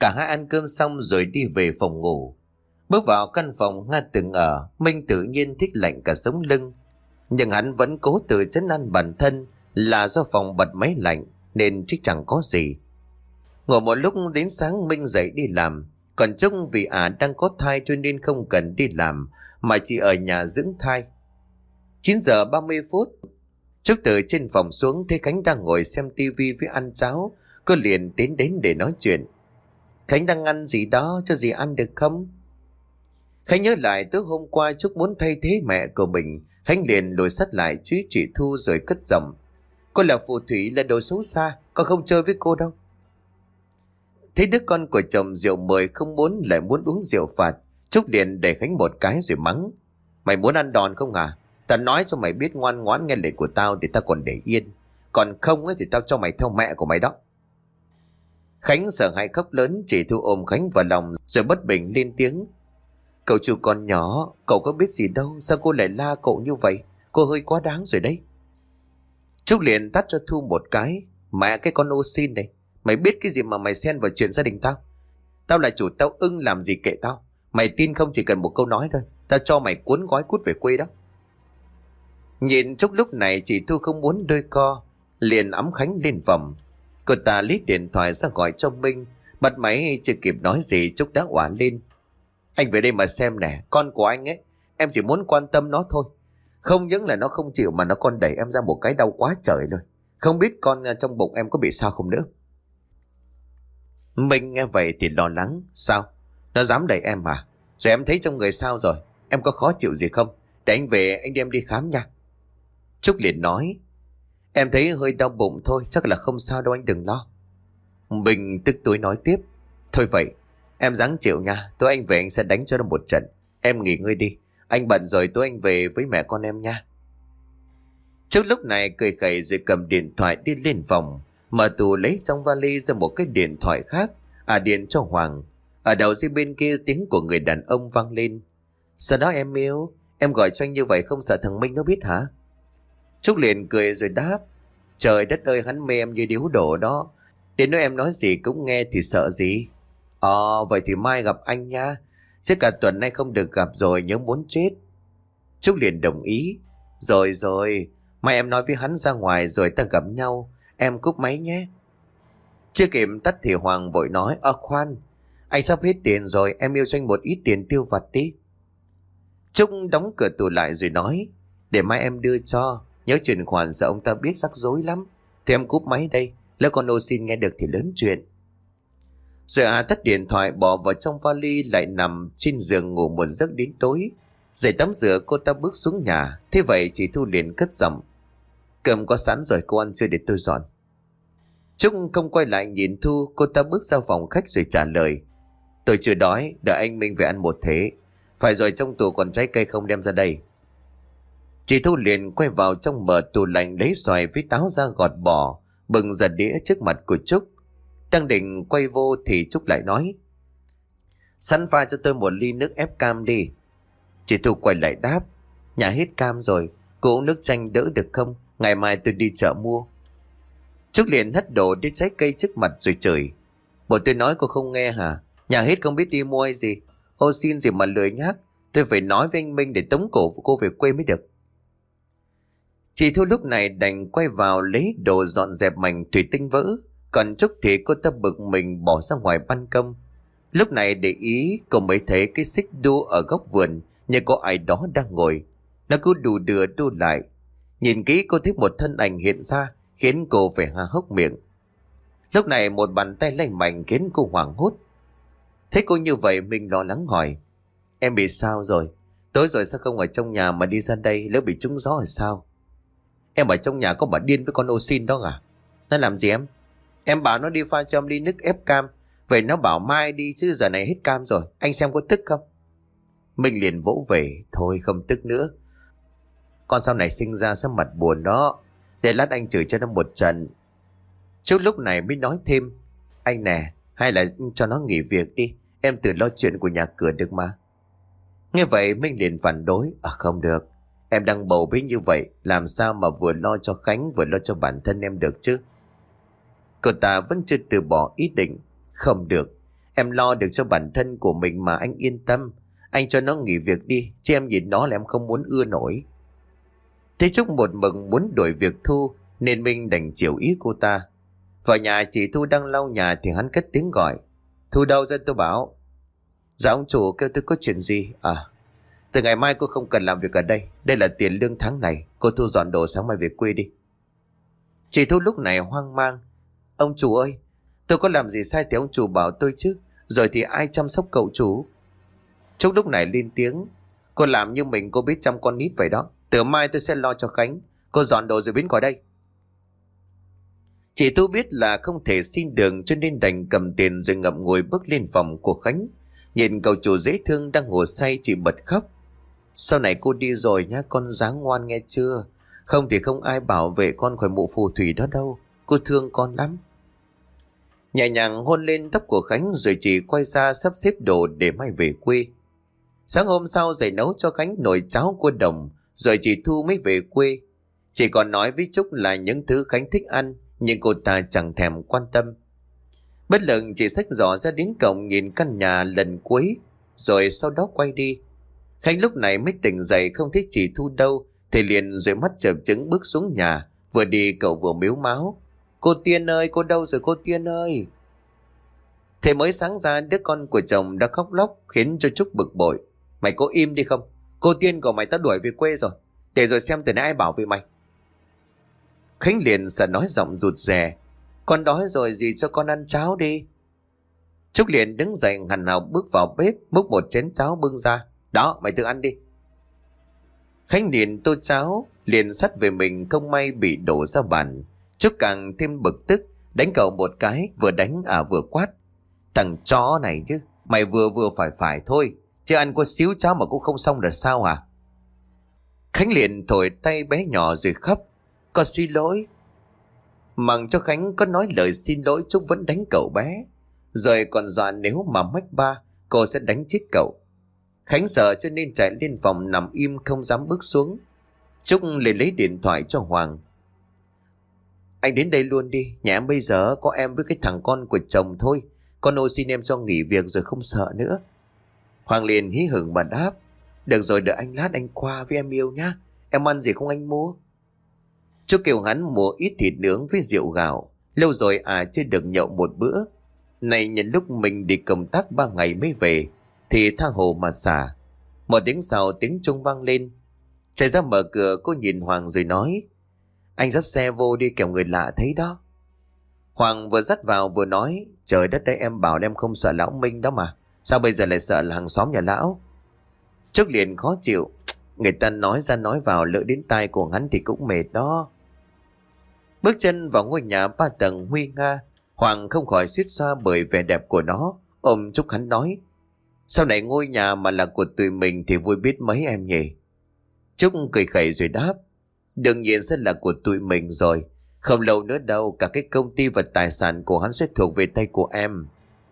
S1: Cả hai ăn cơm xong rồi đi về phòng ngủ. Bước vào căn phòng Nga từng ở, Minh tự nhiên thích lạnh cả sống lưng. Nhưng hắn vẫn cố tự trấn an bản thân là do phòng bật máy lạnh nên chắc chẳng có gì. Ngồi một lúc đến sáng Minh dậy đi làm. Còn Trúc vì đang có thai cho nên không cần đi làm mà chỉ ở nhà dưỡng thai. 9 giờ 30 phút, Trúc từ trên phòng xuống thấy Khánh đang ngồi xem tivi với ăn cháo. Cô liền tiến đến để nói chuyện. Khánh đang ăn gì đó, cho dì ăn được không? Khánh nhớ lại tối hôm qua Trúc muốn thay thế mẹ của mình. Khánh liền lùi sát lại chứ chị Thu rồi cất giọng. Cô là phù thủy, là đồ xấu xa, con không chơi với cô đâu. Thấy đứa con của chồng rượu mời không muốn lại muốn uống rượu phạt, Trúc liền để Khánh một cái rồi mắng. Mày muốn ăn đòn không hả? Tao nói cho mày biết ngoan ngoãn nghe lời của tao để tao còn để yên. Còn không ấy thì tao cho mày theo mẹ của mày đó. Khánh sợ hãi khóc lớn, chị Thu ôm Khánh vào lòng rồi bất bình lên tiếng. Cậu chủ còn nhỏ, cậu có biết gì đâu, sao cô lại la cậu như vậy? Cô hơi quá đáng rồi đấy. Trúc liền tắt cho Thu một cái. Mẹ cái con ô xin này, mày biết cái gì mà mày xen vào chuyện gia đình tao? Tao là chủ, tao ưng làm gì kệ tao. Mày tin không, chỉ cần một câu nói thôi, tao cho mày cuốn gói cút về quê đó. Nhìn Trúc lúc này chị Thu không muốn đôi co, liền ẵm Khánh lên phòng. Cô ta lít điện thoại ra gọi cho Minh. Bật máy chưa kịp nói gì Trúc đã òa lên. Anh về đây mà xem nè, con của anh ấy, em chỉ muốn quan tâm nó thôi. Không những là nó không chịu mà nó còn đẩy em ra một cái đau quá trời luôn. Không biết con trong bụng em có bị sao không nữa. Minh nghe vậy thì lo lắng. Sao? Nó dám đẩy em à? Rồi em thấy trong người sao rồi? Em có khó chịu gì không? Để anh về anh đem đi khám nha. Trúc liền nói. Em thấy hơi đau bụng thôi, chắc là không sao đâu, anh đừng lo. Minh tức tối nói tiếp. Thôi vậy, em ráng chịu nha, tối anh về anh sẽ đánh cho nó một trận. Em nghỉ ngơi đi, anh bận rồi, tối anh về với mẹ con em nha. Trước lúc này cười khẩy rồi cầm điện thoại đi lên phòng. Mở tủ lấy trong vali ra một cái điện thoại khác. Điện cho Hoàng. Ở đầu dây bên kia tiếng của người đàn ông vang lên. Sao đó em yêu? Em gọi cho anh như vậy không sợ thằng Minh nó biết hả? Trúc liền cười rồi đáp. Trời đất ơi, hắn mê em như điếu đổ đó. Đến nỗi em nói gì cũng nghe thì sợ gì. Vậy thì mai gặp anh nha. Chứ cả tuần nay không được gặp rồi, nhớ muốn chết. Trúc liền đồng ý. Rồi, mai em nói với hắn ra ngoài rồi ta gặp nhau. Em cúp máy nhé. Chưa kịp tắt thì Hoàng vội nói. Khoan, anh sắp hết tiền rồi, em yêu cho anh một ít tiền tiêu vặt đi. Trúc đóng cửa tủ lại rồi nói. Để mai em đưa cho. Nhớ chuyển khoản sợ ông ta biết rắc rối lắm. Thì em cúp máy đây. Lỡ con ô xin nghe được thì lớn chuyện. Rồi tắt điện thoại bỏ vào trong vali, lại nằm trên giường ngủ một giấc đến tối. Dậy tắm rửa cô ta bước xuống nhà. Thế vậy chị Thu liền cất giọng. Cơm có sẵn rồi, cô ăn chưa để tôi dọn. Trúc không quay lại nhìn Thu. Cô ta bước ra phòng khách rồi trả lời. Tôi chưa đói, đợi anh Minh về ăn một thế. Phải rồi, trong tủ còn trái cây không đem ra đây. Chị Thu liền quay vào trong mở tủ lạnh lấy xoài với táo ra gọt bỏ, bừng ra đĩa trước mặt của Trúc. Đang định quay vô thì Trúc lại nói. Sẵn pha cho tôi một ly nước ép cam đi. Chị Thu quay lại đáp. Nhà hết cam rồi, cô uống nước chanh đỡ được không? Ngày mai tôi đi chợ mua. Trúc liền hất đổ đĩa trái cây trước mặt rồi chửi. Bộ tôi nói cô không nghe hả? Nhà hết không biết đi mua hay gì? Ô xin gì mà lười nhác. Tôi phải nói với anh Minh để tống cổ cô về quê mới được. Chị Thu lúc này đành quay vào lấy đồ dọn dẹp mảnh thủy tinh vỡ. Còn Trúc thì cô ta bực mình bỏ ra ngoài ban công. Lúc này để ý cô mới thấy cái xích đu ở góc vườn, như có ai đó đang ngồi. Nó cứ đù đưa đu lại. Nhìn kỹ cô thấy một thân ảnh hiện ra, khiến cô phải há hốc miệng. Lúc này một bàn tay lạnh mạnh khiến cô hoảng hốt. Thấy cô như vậy mình lo lắng hỏi. Em bị sao rồi? Tối rồi sao không ở trong nhà mà đi ra đây, lỡ bị trúng gió hay sao? Em ở trong nhà có bà điên với con ô xin đó à? Nó làm gì em? Em bảo nó đi pha cho em ly nước ép cam. Vậy nó bảo mai đi chứ giờ này hết cam rồi. Anh xem có tức không? Mình liền vỗ về. Thôi không tức nữa. Con sau này sinh ra sẽ mặt buồn đó. Để lát anh chửi cho nó một trận. Chú lúc này mới nói thêm. Anh nè, hay là cho nó nghỉ việc đi. Em tự lo chuyện của nhà cửa được mà. Nghe vậy Minh liền phản đối. Không được. Em đang bầu bí như vậy, làm sao mà vừa lo cho Khánh vừa lo cho bản thân em được chứ? Cô ta vẫn chưa từ bỏ ý định. Không được, Em lo được cho bản thân của mình mà, anh yên tâm. Anh cho nó nghỉ việc đi, chứ em nhìn nó là em không muốn ưa nổi. Thế Trúc một mực muốn đổi việc Thu, nên Minh đành chiều ý cô ta. Vào nhà chị Thu đang lau nhà thì hắn cất tiếng gọi. Thu đâu ra tôi bảo. Dạ ông chủ kêu tôi có chuyện gì à? Từ ngày mai cô không cần làm việc ở đây. Đây là tiền lương tháng này. Cô Thu dọn đồ sáng mai về quê đi. Chị Thu lúc này hoang mang. Ông chủ ơi, tôi có làm gì sai thì ông chủ bảo tôi chứ. Rồi thì ai chăm sóc cậu chủ? Trúc lúc này lên tiếng. Cô làm như mình cô biết chăm con nít vậy đó. Từ mai tôi sẽ lo cho Khánh. Cô dọn đồ rồi biến khỏi đây. Chị Thu biết là không thể xin đường, cho nên đành cầm tiền rồi ngậm ngùi bước lên phòng của Khánh. Nhìn cậu chủ dễ thương đang ngủ say, chị bật khóc. Sau này cô đi rồi nhá, con ráng ngoan nghe chưa? Không thì không ai bảo vệ con khỏi mụ phù thủy đó đâu. Cô thương con lắm. Nhẹ nhàng hôn lên tóc của Khánh rồi chị quay ra sắp xếp đồ để mai về quê. Sáng hôm sau dậy nấu cho Khánh nồi cháo cua đồng, rồi chị Thu mới về quê. Chị còn nói với Trúc là những thứ Khánh thích ăn, nhưng cô ta chẳng thèm quan tâm. Bất lực chị xách giỏ ra đến cổng nhìn căn nhà lần cuối, rồi sau đó quay đi. Khánh lúc này mới tỉnh dậy không thấy chị Thu đâu, thì liền rồi mắt chợp chững bước xuống nhà. Vừa đi cậu vừa mếu máo. Cô Tiên ơi, cô đâu rồi cô Tiên ơi? Thế mới sáng ra đứa con của chồng đã khóc lóc khiến cho Trúc bực bội. Mày có im đi không? Cô Tiên của mày tao đuổi về quê rồi. Để rồi xem từ nãy ai bảo vệ mày. Khánh liền sợ nói giọng rụt rè. Con đói rồi, dì cho con ăn cháo đi. Trúc liền đứng dậy hằn học bước vào bếp, múc một chén cháo bưng ra. Đó, mày tự ăn đi. Khánh liền tô cháo, liền sắt về mình, không may bị đổ ra bàn. Trúc càng thêm bực tức, đánh cậu một cái, vừa đánh vừa quát. Thằng chó này chứ, mày vừa vừa phải thôi, chứ ăn có xíu cháo mà cũng không xong là sao hả? Khánh liền thổi tay bé nhỏ rồi khóc. Con xin lỗi. Mặc cho Khánh có nói lời xin lỗi, Trúc vẫn đánh cậu bé. Rồi còn dọa nếu mà mách ba, cô sẽ đánh chết cậu. Khánh sợ cho nên chạy lên phòng nằm im không dám bước xuống. Trúc liền lấy điện thoại cho Hoàng. Anh đến đây luôn đi, nhà em bây giờ có em với cái thằng con của chồng thôi. Con ô xin em cho nghỉ việc rồi không sợ nữa. Hoàng liền hí hửng mà đáp. Được rồi, đợi anh lát anh qua với em yêu nhá. Em ăn gì không anh mua? Trúc kêu hắn mua ít thịt nướng với rượu gạo. Lâu rồi chưa được nhậu một bữa. Này nhân lúc mình đi công tác 3 ngày mới về thì tha hồ mà xả. Một tiếng sau tiếng chuông vang lên. Chạy ra mở cửa, cô nhìn Hoàng rồi nói. Anh dắt xe vô đi, kẻo người lạ thấy đó. Hoàng vừa dắt vào vừa nói. Trời đất đấy, em bảo em không sợ lão Minh đó mà. Sao bây giờ lại sợ là hàng xóm nhà lão? Trúc liền khó chịu. Người ta nói ra nói vào lỡ đến tai của hắn thì cũng mệt đó. Bước chân vào ngôi nhà 3 tầng nguy nga, Hoàng không khỏi suýt xoa bởi vẻ đẹp của nó. Ôm Trúc hắn nói. Sau này ngôi nhà mà là của tụi mình thì vui biết mấy em nhỉ? Trúc cười khẩy rồi đáp. Đương nhiên sẽ là của tụi mình rồi. Không lâu nữa đâu, cả cái công ty và tài sản của hắn sẽ thuộc về tay của em.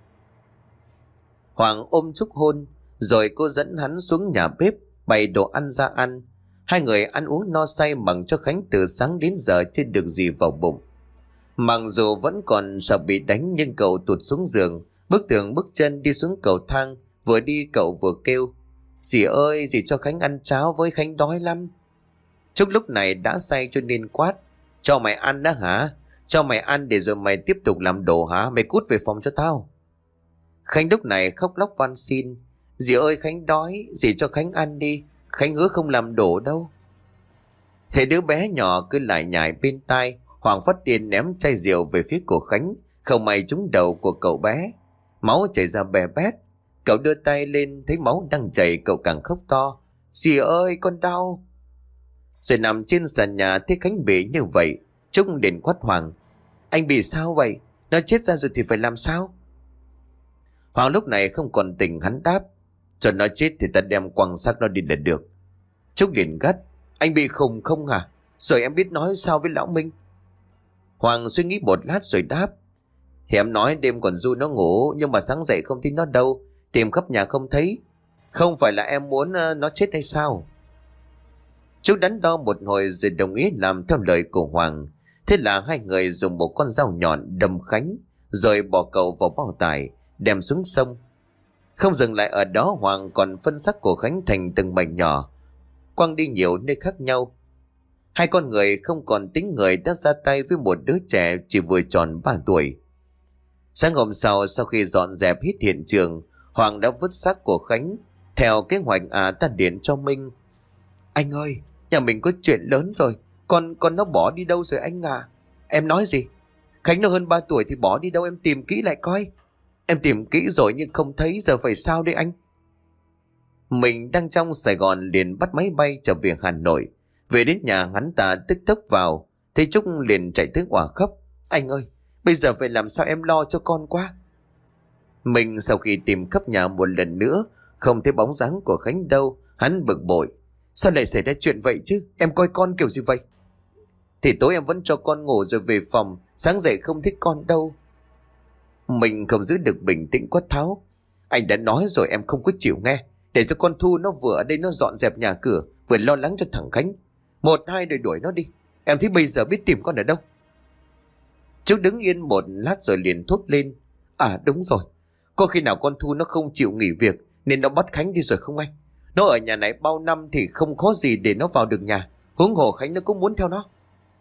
S1: Hoàng ôm Trúc hôn, rồi cô dẫn hắn xuống nhà bếp, bày đồ ăn ra ăn. Hai người ăn uống no say, mặc cho Khánh từ sáng đến giờ chưa được gì vào bụng. Mặc dù vẫn còn sợ bị đánh, nhưng cậu tụt xuống giường, bước tường bước chân đi xuống cầu thang. Vừa đi cậu vừa kêu. Dì ơi, dì cho Khánh ăn cháo với, Khánh đói lắm. Trúc lúc này đã say cho nên quát. Cho mày ăn đó hả? Cho mày ăn để rồi mày tiếp tục làm đồ hả? Mày cút về phòng cho tao. Khánh lúc này khóc lóc van xin. Dì ơi, Khánh đói, dì cho Khánh ăn đi. Khánh hứa không làm đổ đâu. Thế đứa bé nhỏ cứ lại nhải bên tai. Hoàng phát điên ném chai rượu về phía của Khánh. Không may trúng đầu của cậu bé. Máu chảy ra bè bét. Cậu đưa tay lên thấy máu đang chảy, cậu càng khóc to. Dì ơi, con đau. Rồi nằm trên sàn nhà thấy Khánh bị như vậy, Trúc đến quát Hoàng. Anh bị sao vậy? Nó chết ra rồi thì phải làm sao? Hoàng lúc này không còn tỉnh, hắn đáp. Cho nó chết thì ta đem quăng xác nó đi là được. Trúc liền gắt. Anh bị khùng không hả? Rồi em biết nói sao với lão Minh? Hoàng suy nghĩ một lát rồi đáp. Thì em nói đêm còn du nó ngủ, nhưng mà sáng dậy không thấy nó đâu. Tìm khắp nhà không thấy. Không phải là em muốn nó chết hay sao? Trúc đắn đo một hồi rồi đồng ý làm theo lời của Hoàng. Thế là hai người dùng một con dao nhọn đâm Khánh, rồi bỏ cậu vào bao tải, đem xuống sông. Không dừng lại ở đó, Hoàng còn phân xác của Khánh thành từng mảnh nhỏ, quăng đi nhiều nơi khác nhau. Hai con người không còn tính người đã ra tay với một đứa trẻ chỉ vừa tròn 3 tuổi. Sáng hôm sau khi dọn dẹp hết hiện trường, Hoàng đã vứt xác của Khánh. Theo kế hoạch ta điện cho Minh. Anh ơi, nhà mình có chuyện lớn rồi. Con nó bỏ đi đâu rồi anh à? Em nói gì? Khánh nó hơn 3 tuổi thì bỏ đi đâu, em tìm kỹ lại coi. Em tìm kỹ rồi nhưng không thấy, giờ phải sao đây anh? Mình đang trong Sài Gòn liền bắt máy bay trở về Hà Nội. Về đến nhà hắn ta tức tốc vào, thấy Trúc liền chạy tới òa khóc. Anh ơi, bây giờ phải làm sao, em lo cho con quá. Mình sau khi tìm khắp nhà một lần nữa, không thấy bóng dáng của Khánh đâu. Hắn bực bội. Sao lại xảy ra chuyện vậy chứ? Em coi con kiểu gì vậy? Thì tối em vẫn cho con ngủ rồi về phòng, sáng dậy không thích con đâu. Mình không giữ được bình tĩnh quát tháo. Anh đã nói rồi em không có chịu nghe. Để cho con Thu nó vừa ở đây nó dọn dẹp nhà cửa, vừa lo lắng cho thằng Khánh. 1, 2 đời đuổi nó đi. Em thấy bây giờ biết tìm con ở đâu. Chú đứng yên một lát rồi liền thốt lên. À đúng rồi, có khi nào con Thu nó không chịu nghỉ việc nên nó bắt Khánh đi rồi không anh? Nó ở nhà này bao năm thì không khó gì để nó vào được nhà. Huống hồ Khánh nó cũng muốn theo nó.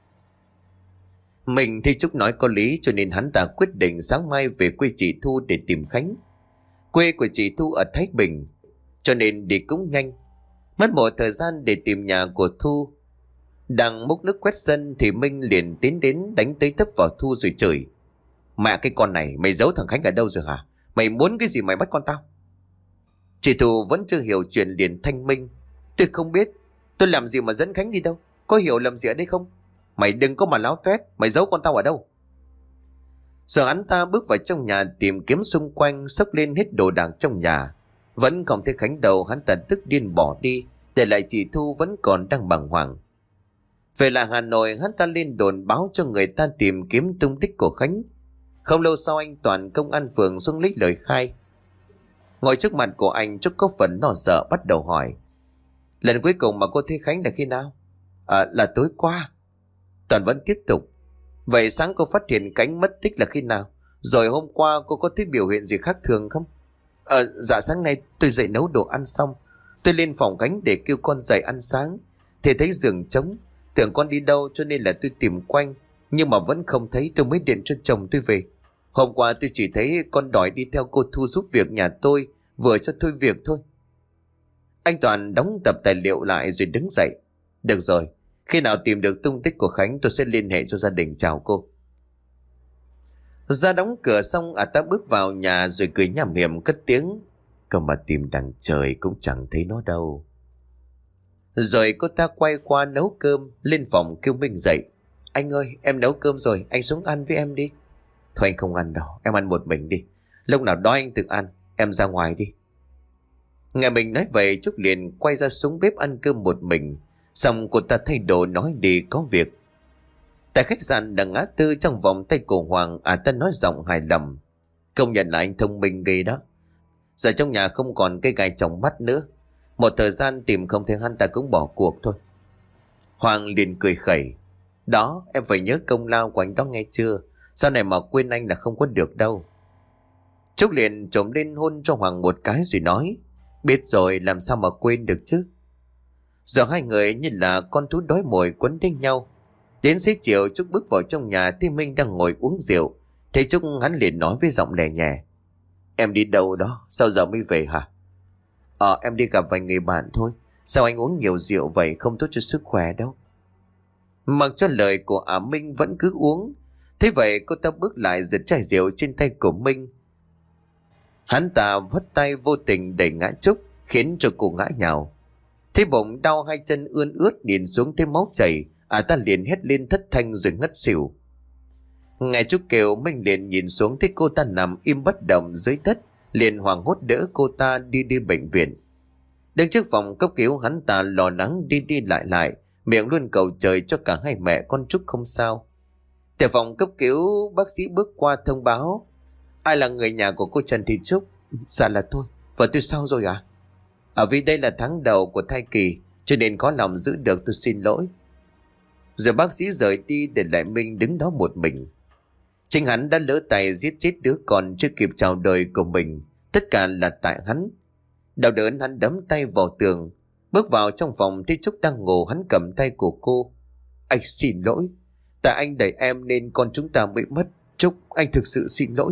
S1: Mình thì Trúc nói có lý, cho nên hắn ta quyết định sáng mai về quê chị Thu để tìm Khánh. Quê của chị Thu ở Thái Bình, cho nên đi cũng nhanh. Mất một thời gian để tìm nhà của Thu. Đang múc nước quét sân thì Minh liền tiến đến đánh tới tấp vào Thu rồi chửi. Mẹ cái con này, mày giấu thằng Khánh ở đâu rồi hả? Mày muốn cái gì mày bắt con tao? Chị Thu vẫn chưa hiểu chuyện liền thanh minh. Tôi không biết, tôi làm gì mà dẫn Khánh đi đâu. Có hiểu lầm gì ở đây không? Mày đừng có mà láo toét, mày giấu con tao ở đâu? Giờ hắn ta bước vào trong nhà tìm kiếm xung quanh, xốc lên hết đồ đạc trong nhà. Vẫn không thấy Khánh đâu, hắn ta tức điên bỏ đi, để lại chị Thu vẫn còn đang bàng hoàng. Về lại Hà Nội, hắn ta lên đồn báo cho người ta tìm kiếm tung tích của Khánh. Không lâu sau anh Toàn công an phường xuống lấy lời khai. Ngồi trước mặt của anh, Trúc có phần lo sợ bắt đầu hỏi. Lần cuối cùng mà cô thấy Khánh là khi nào? Là tối qua. Toàn vẫn tiếp tục. Vậy sáng cô phát hiện Khánh mất tích là khi nào? Rồi hôm qua cô có thấy biểu hiện gì khác thường không? Dạ sáng nay tôi dậy nấu đồ ăn xong, tôi lên phòng Khánh để kêu con dậy ăn sáng, thì thấy giường trống. Tưởng con đi đâu cho nên là tôi tìm quanh, nhưng mà vẫn không thấy, tôi mới điện cho chồng tôi về. Hôm qua tôi chỉ thấy con đòi đi theo cô Thu giúp việc nhà tôi, vừa cho thôi việc thôi. Anh Toàn đóng tập tài liệu lại rồi đứng dậy. Được rồi, khi nào tìm được tung tích của Khánh tôi sẽ liên hệ cho gia đình chào cô. Ra đóng cửa xong ta bước vào nhà rồi cười nham hiểm cất tiếng. Cơ mà tìm đằng trời cũng chẳng thấy nó đâu. Rồi cô ta quay qua nấu cơm, lên phòng kêu Minh dậy. Anh ơi, em nấu cơm rồi, anh xuống ăn với em đi. Thôi anh không ăn đâu, em ăn một mình đi. Lúc nào đói anh tự ăn, em ra ngoài đi. Nghe mình nói vậy, Trúc liền quay ra xuống bếp ăn cơm một mình. Xong cô ta thay đồ nói đi có việc. Tại khách sạn đằng ngã tư trong vòng tay cổ Hoàng, ta nói giọng hài lòng. Công nhận là anh thông minh ghê đó. Giờ trong nhà không còn cây gai trong mắt nữa. Một thời gian tìm không thấy hắn ta cũng bỏ cuộc thôi. Hoàng liền cười khẩy. Đó, em phải nhớ công lao của anh đó nghe chưa? Sau này mà quên anh là không có được đâu. Trúc liền trộm lên hôn cho Hoàng một cái rồi nói. Biết rồi, làm sao mà quên được chứ? Giờ hai người như là con thú đói mồi quấn đến nhau. Đến xế chiều Trúc bước vào trong nhà thì Minh đang ngồi uống rượu. Thấy Trúc hắn liền nói với giọng lè nhẹ. Em đi đâu đó? Sao giờ mới về hả? Em đi gặp vài người bạn thôi. Sao anh uống nhiều rượu vậy, không tốt cho sức khỏe đâu. Mặc cho lời của Minh vẫn cứ uống. Thế vậy cô ta bước lại giật chai rượu trên tay của Minh. Hắn ta vất tay vô tình đẩy ngã Trúc, khiến cho cô ngã nhào. Thế bụng đau, hai chân ươn ướt, nhìn xuống thấy máu chảy, ta liền hét lên thất thanh rồi ngất xỉu. Nghe Trúc kêu, Minh liền nhìn xuống thấy cô ta nằm im bất động dưới đất, liền hoảng hốt đỡ cô ta đi bệnh viện. Đứng trước phòng cấp cứu, hắn ta lo lắng đi lại, miệng luôn cầu trời cho cả hai mẹ con Trúc không sao. Tại phòng cấp cứu, bác sĩ bước qua thông báo. Ai là người nhà của cô Trần Thị Trúc? Dạ là tôi. Vợ tôi sao rồi ạ? Vì đây là tháng đầu của thai kỳ, cho nên có lòng giữ được, tôi xin lỗi. Rồi bác sĩ rời đi để lại Minh đứng đó một mình. Chính hắn đã lỡ tay giết chết đứa con chưa kịp chào đời của mình. Tất cả là tại hắn. Đau đớn hắn đấm tay vào tường. Bước vào trong phòng thấy Trúc đang ngủ, hắn cầm tay của cô. Anh xin lỗi. Tại anh đẩy em nên con chúng ta bị mất. Trúc, anh thực sự xin lỗi.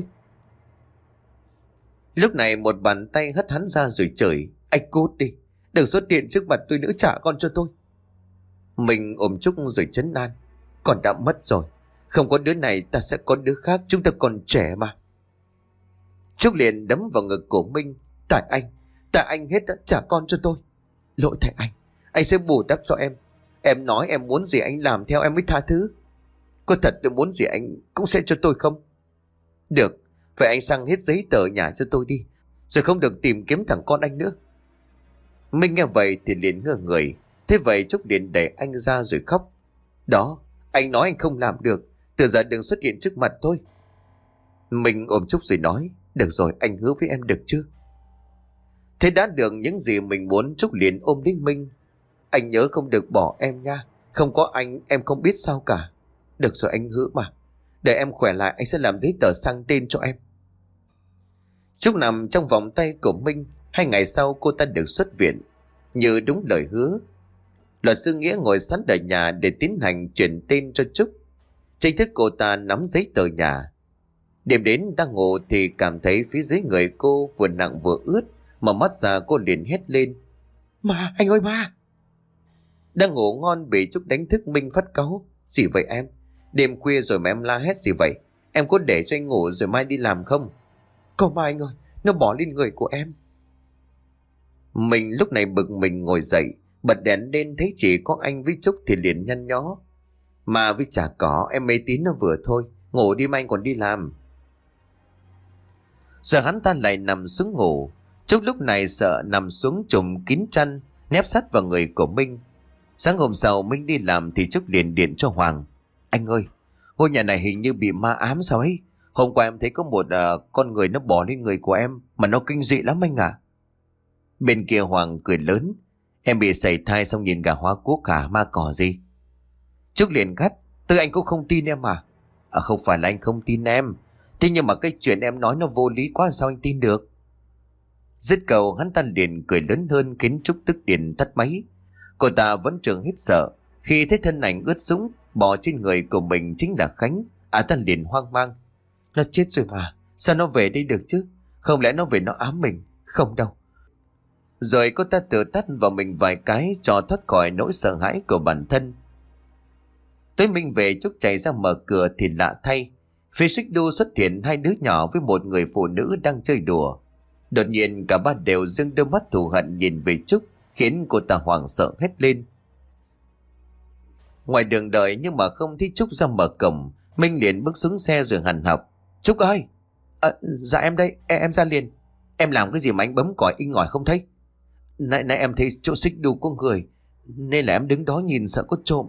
S1: Lúc này một bàn tay hất hắn ra rồi chửi. Anh cút đi. Đừng xuất hiện trước mặt tôi nữa, trả con cho tôi. Mình ôm Trúc rồi trấn an. Con đã mất rồi. Không có đứa này ta sẽ có đứa khác. Chúng ta còn trẻ mà. Trúc liền đấm vào ngực của Minh. Tại anh hết đã, trả con cho tôi. Lỗi tại anh sẽ bù đắp cho em. Em nói em muốn gì anh làm theo em mới tha thứ. Có thật tôi muốn gì anh cũng sẽ cho tôi không? Được. Vậy anh sang hết giấy tờ nhà cho tôi đi. Rồi không được tìm kiếm thằng con anh nữa. Minh nghe vậy thì liền ngơ người. Thế vậy Trúc liền đẩy anh ra rồi khóc. Đó, anh nói anh không làm được. Từ giờ đừng xuất hiện trước mặt tôi. Minh ôm Trúc rồi nói. Được rồi, anh hứa với em được chưa? Thế đã được những gì mình muốn, Trúc liền ôm đến Minh. Anh nhớ không được bỏ em nha. Không có anh em không biết sao cả. Được rồi, anh hứa mà. Để em khỏe lại anh sẽ làm giấy tờ sang tên cho em. Trúc nằm trong vòng tay của Minh. 2 ngày sau cô ta được xuất viện. Như đúng lời hứa, luật sư Nghĩa ngồi sẵn ở nhà để tiến hành chuyển tên cho Trúc. Chính thức cô ta nắm giấy tờ nhà. Đêm đến đang ngủ thì cảm thấy phía dưới người cô vừa nặng vừa ướt. Mở mắt ra cô liền hét lên. Ma, anh ơi ma! Đang ngủ ngon bị Trúc đánh thức. Minh phát cáu. Gì vậy em? Đêm khuya rồi mà em la hét gì vậy? Em có để cho anh ngủ rồi mai đi làm không? Có ma anh ơi, nó bỏ lên người của em. Mình lúc này bực mình ngồi dậy, bật đèn lên thấy chỉ có anh với Trúc thì liền nhăn nhó. Mà với chả có, em mê tín nó vừa thôi. Ngủ đi mà anh còn đi làm. Giờ hắn ta lại nằm xuống ngủ. Trúc lúc này sợ nằm xuống trùm kín chăn, nép sát vào người của Minh. Sáng hôm sau Minh đi làm thì Trúc liền điện cho Hoàng. Anh ơi, ngôi nhà này hình như bị ma ám sao ấy. Hôm qua em thấy có một con người nó bỏ lên người của em, mà nó kinh dị lắm anh à. Bên kia Hoàng cười lớn. Em bị sảy thai xong nhìn gà hóa cuốc cả, ma cỏ gì. Trúc liền gắt. Tôi anh cũng không tin em à? Không phải là anh không tin em. Thế nhưng mà cái chuyện em nói nó vô lý quá, sao anh tin được? Dứt câu hắn ta liền cười lớn hơn khiến Trúc tức điện tắt máy. Cô ta vẫn trường hít sợ. Khi thấy thân ảnh ướt sũng bỏ trên người của mình chính là Khánh, ta liền hoang mang. Nó chết rồi mà, sao nó về đây được chứ? Không lẽ nó về nó ám mình? Không đâu. Rồi cô ta tự tắt vào mình vài cái cho thoát khỏi nỗi sợ hãi của bản thân. Tới Minh về, Trúc chạy ra mở cửa thì lạ thay, phía xích đu xuất hiện 2 đứa nhỏ với một người phụ nữ đang chơi đùa. Đột nhiên cả ba đều dưng đôi mắt thù hận nhìn về Trúc, khiến cô ta hoảng sợ hét lên. Ngoài đường đợi nhưng mà không thấy Trúc ra mở cổng. Minh liền bước xuống xe rồi hằn học. Trúc ơi! Dạ em đây, em ra liền. Em làm cái gì mà anh bấm còi inh ỏi không thấy? Nãy em thấy chỗ xích đu có người, nên là em đứng đó nhìn sợ có trộm.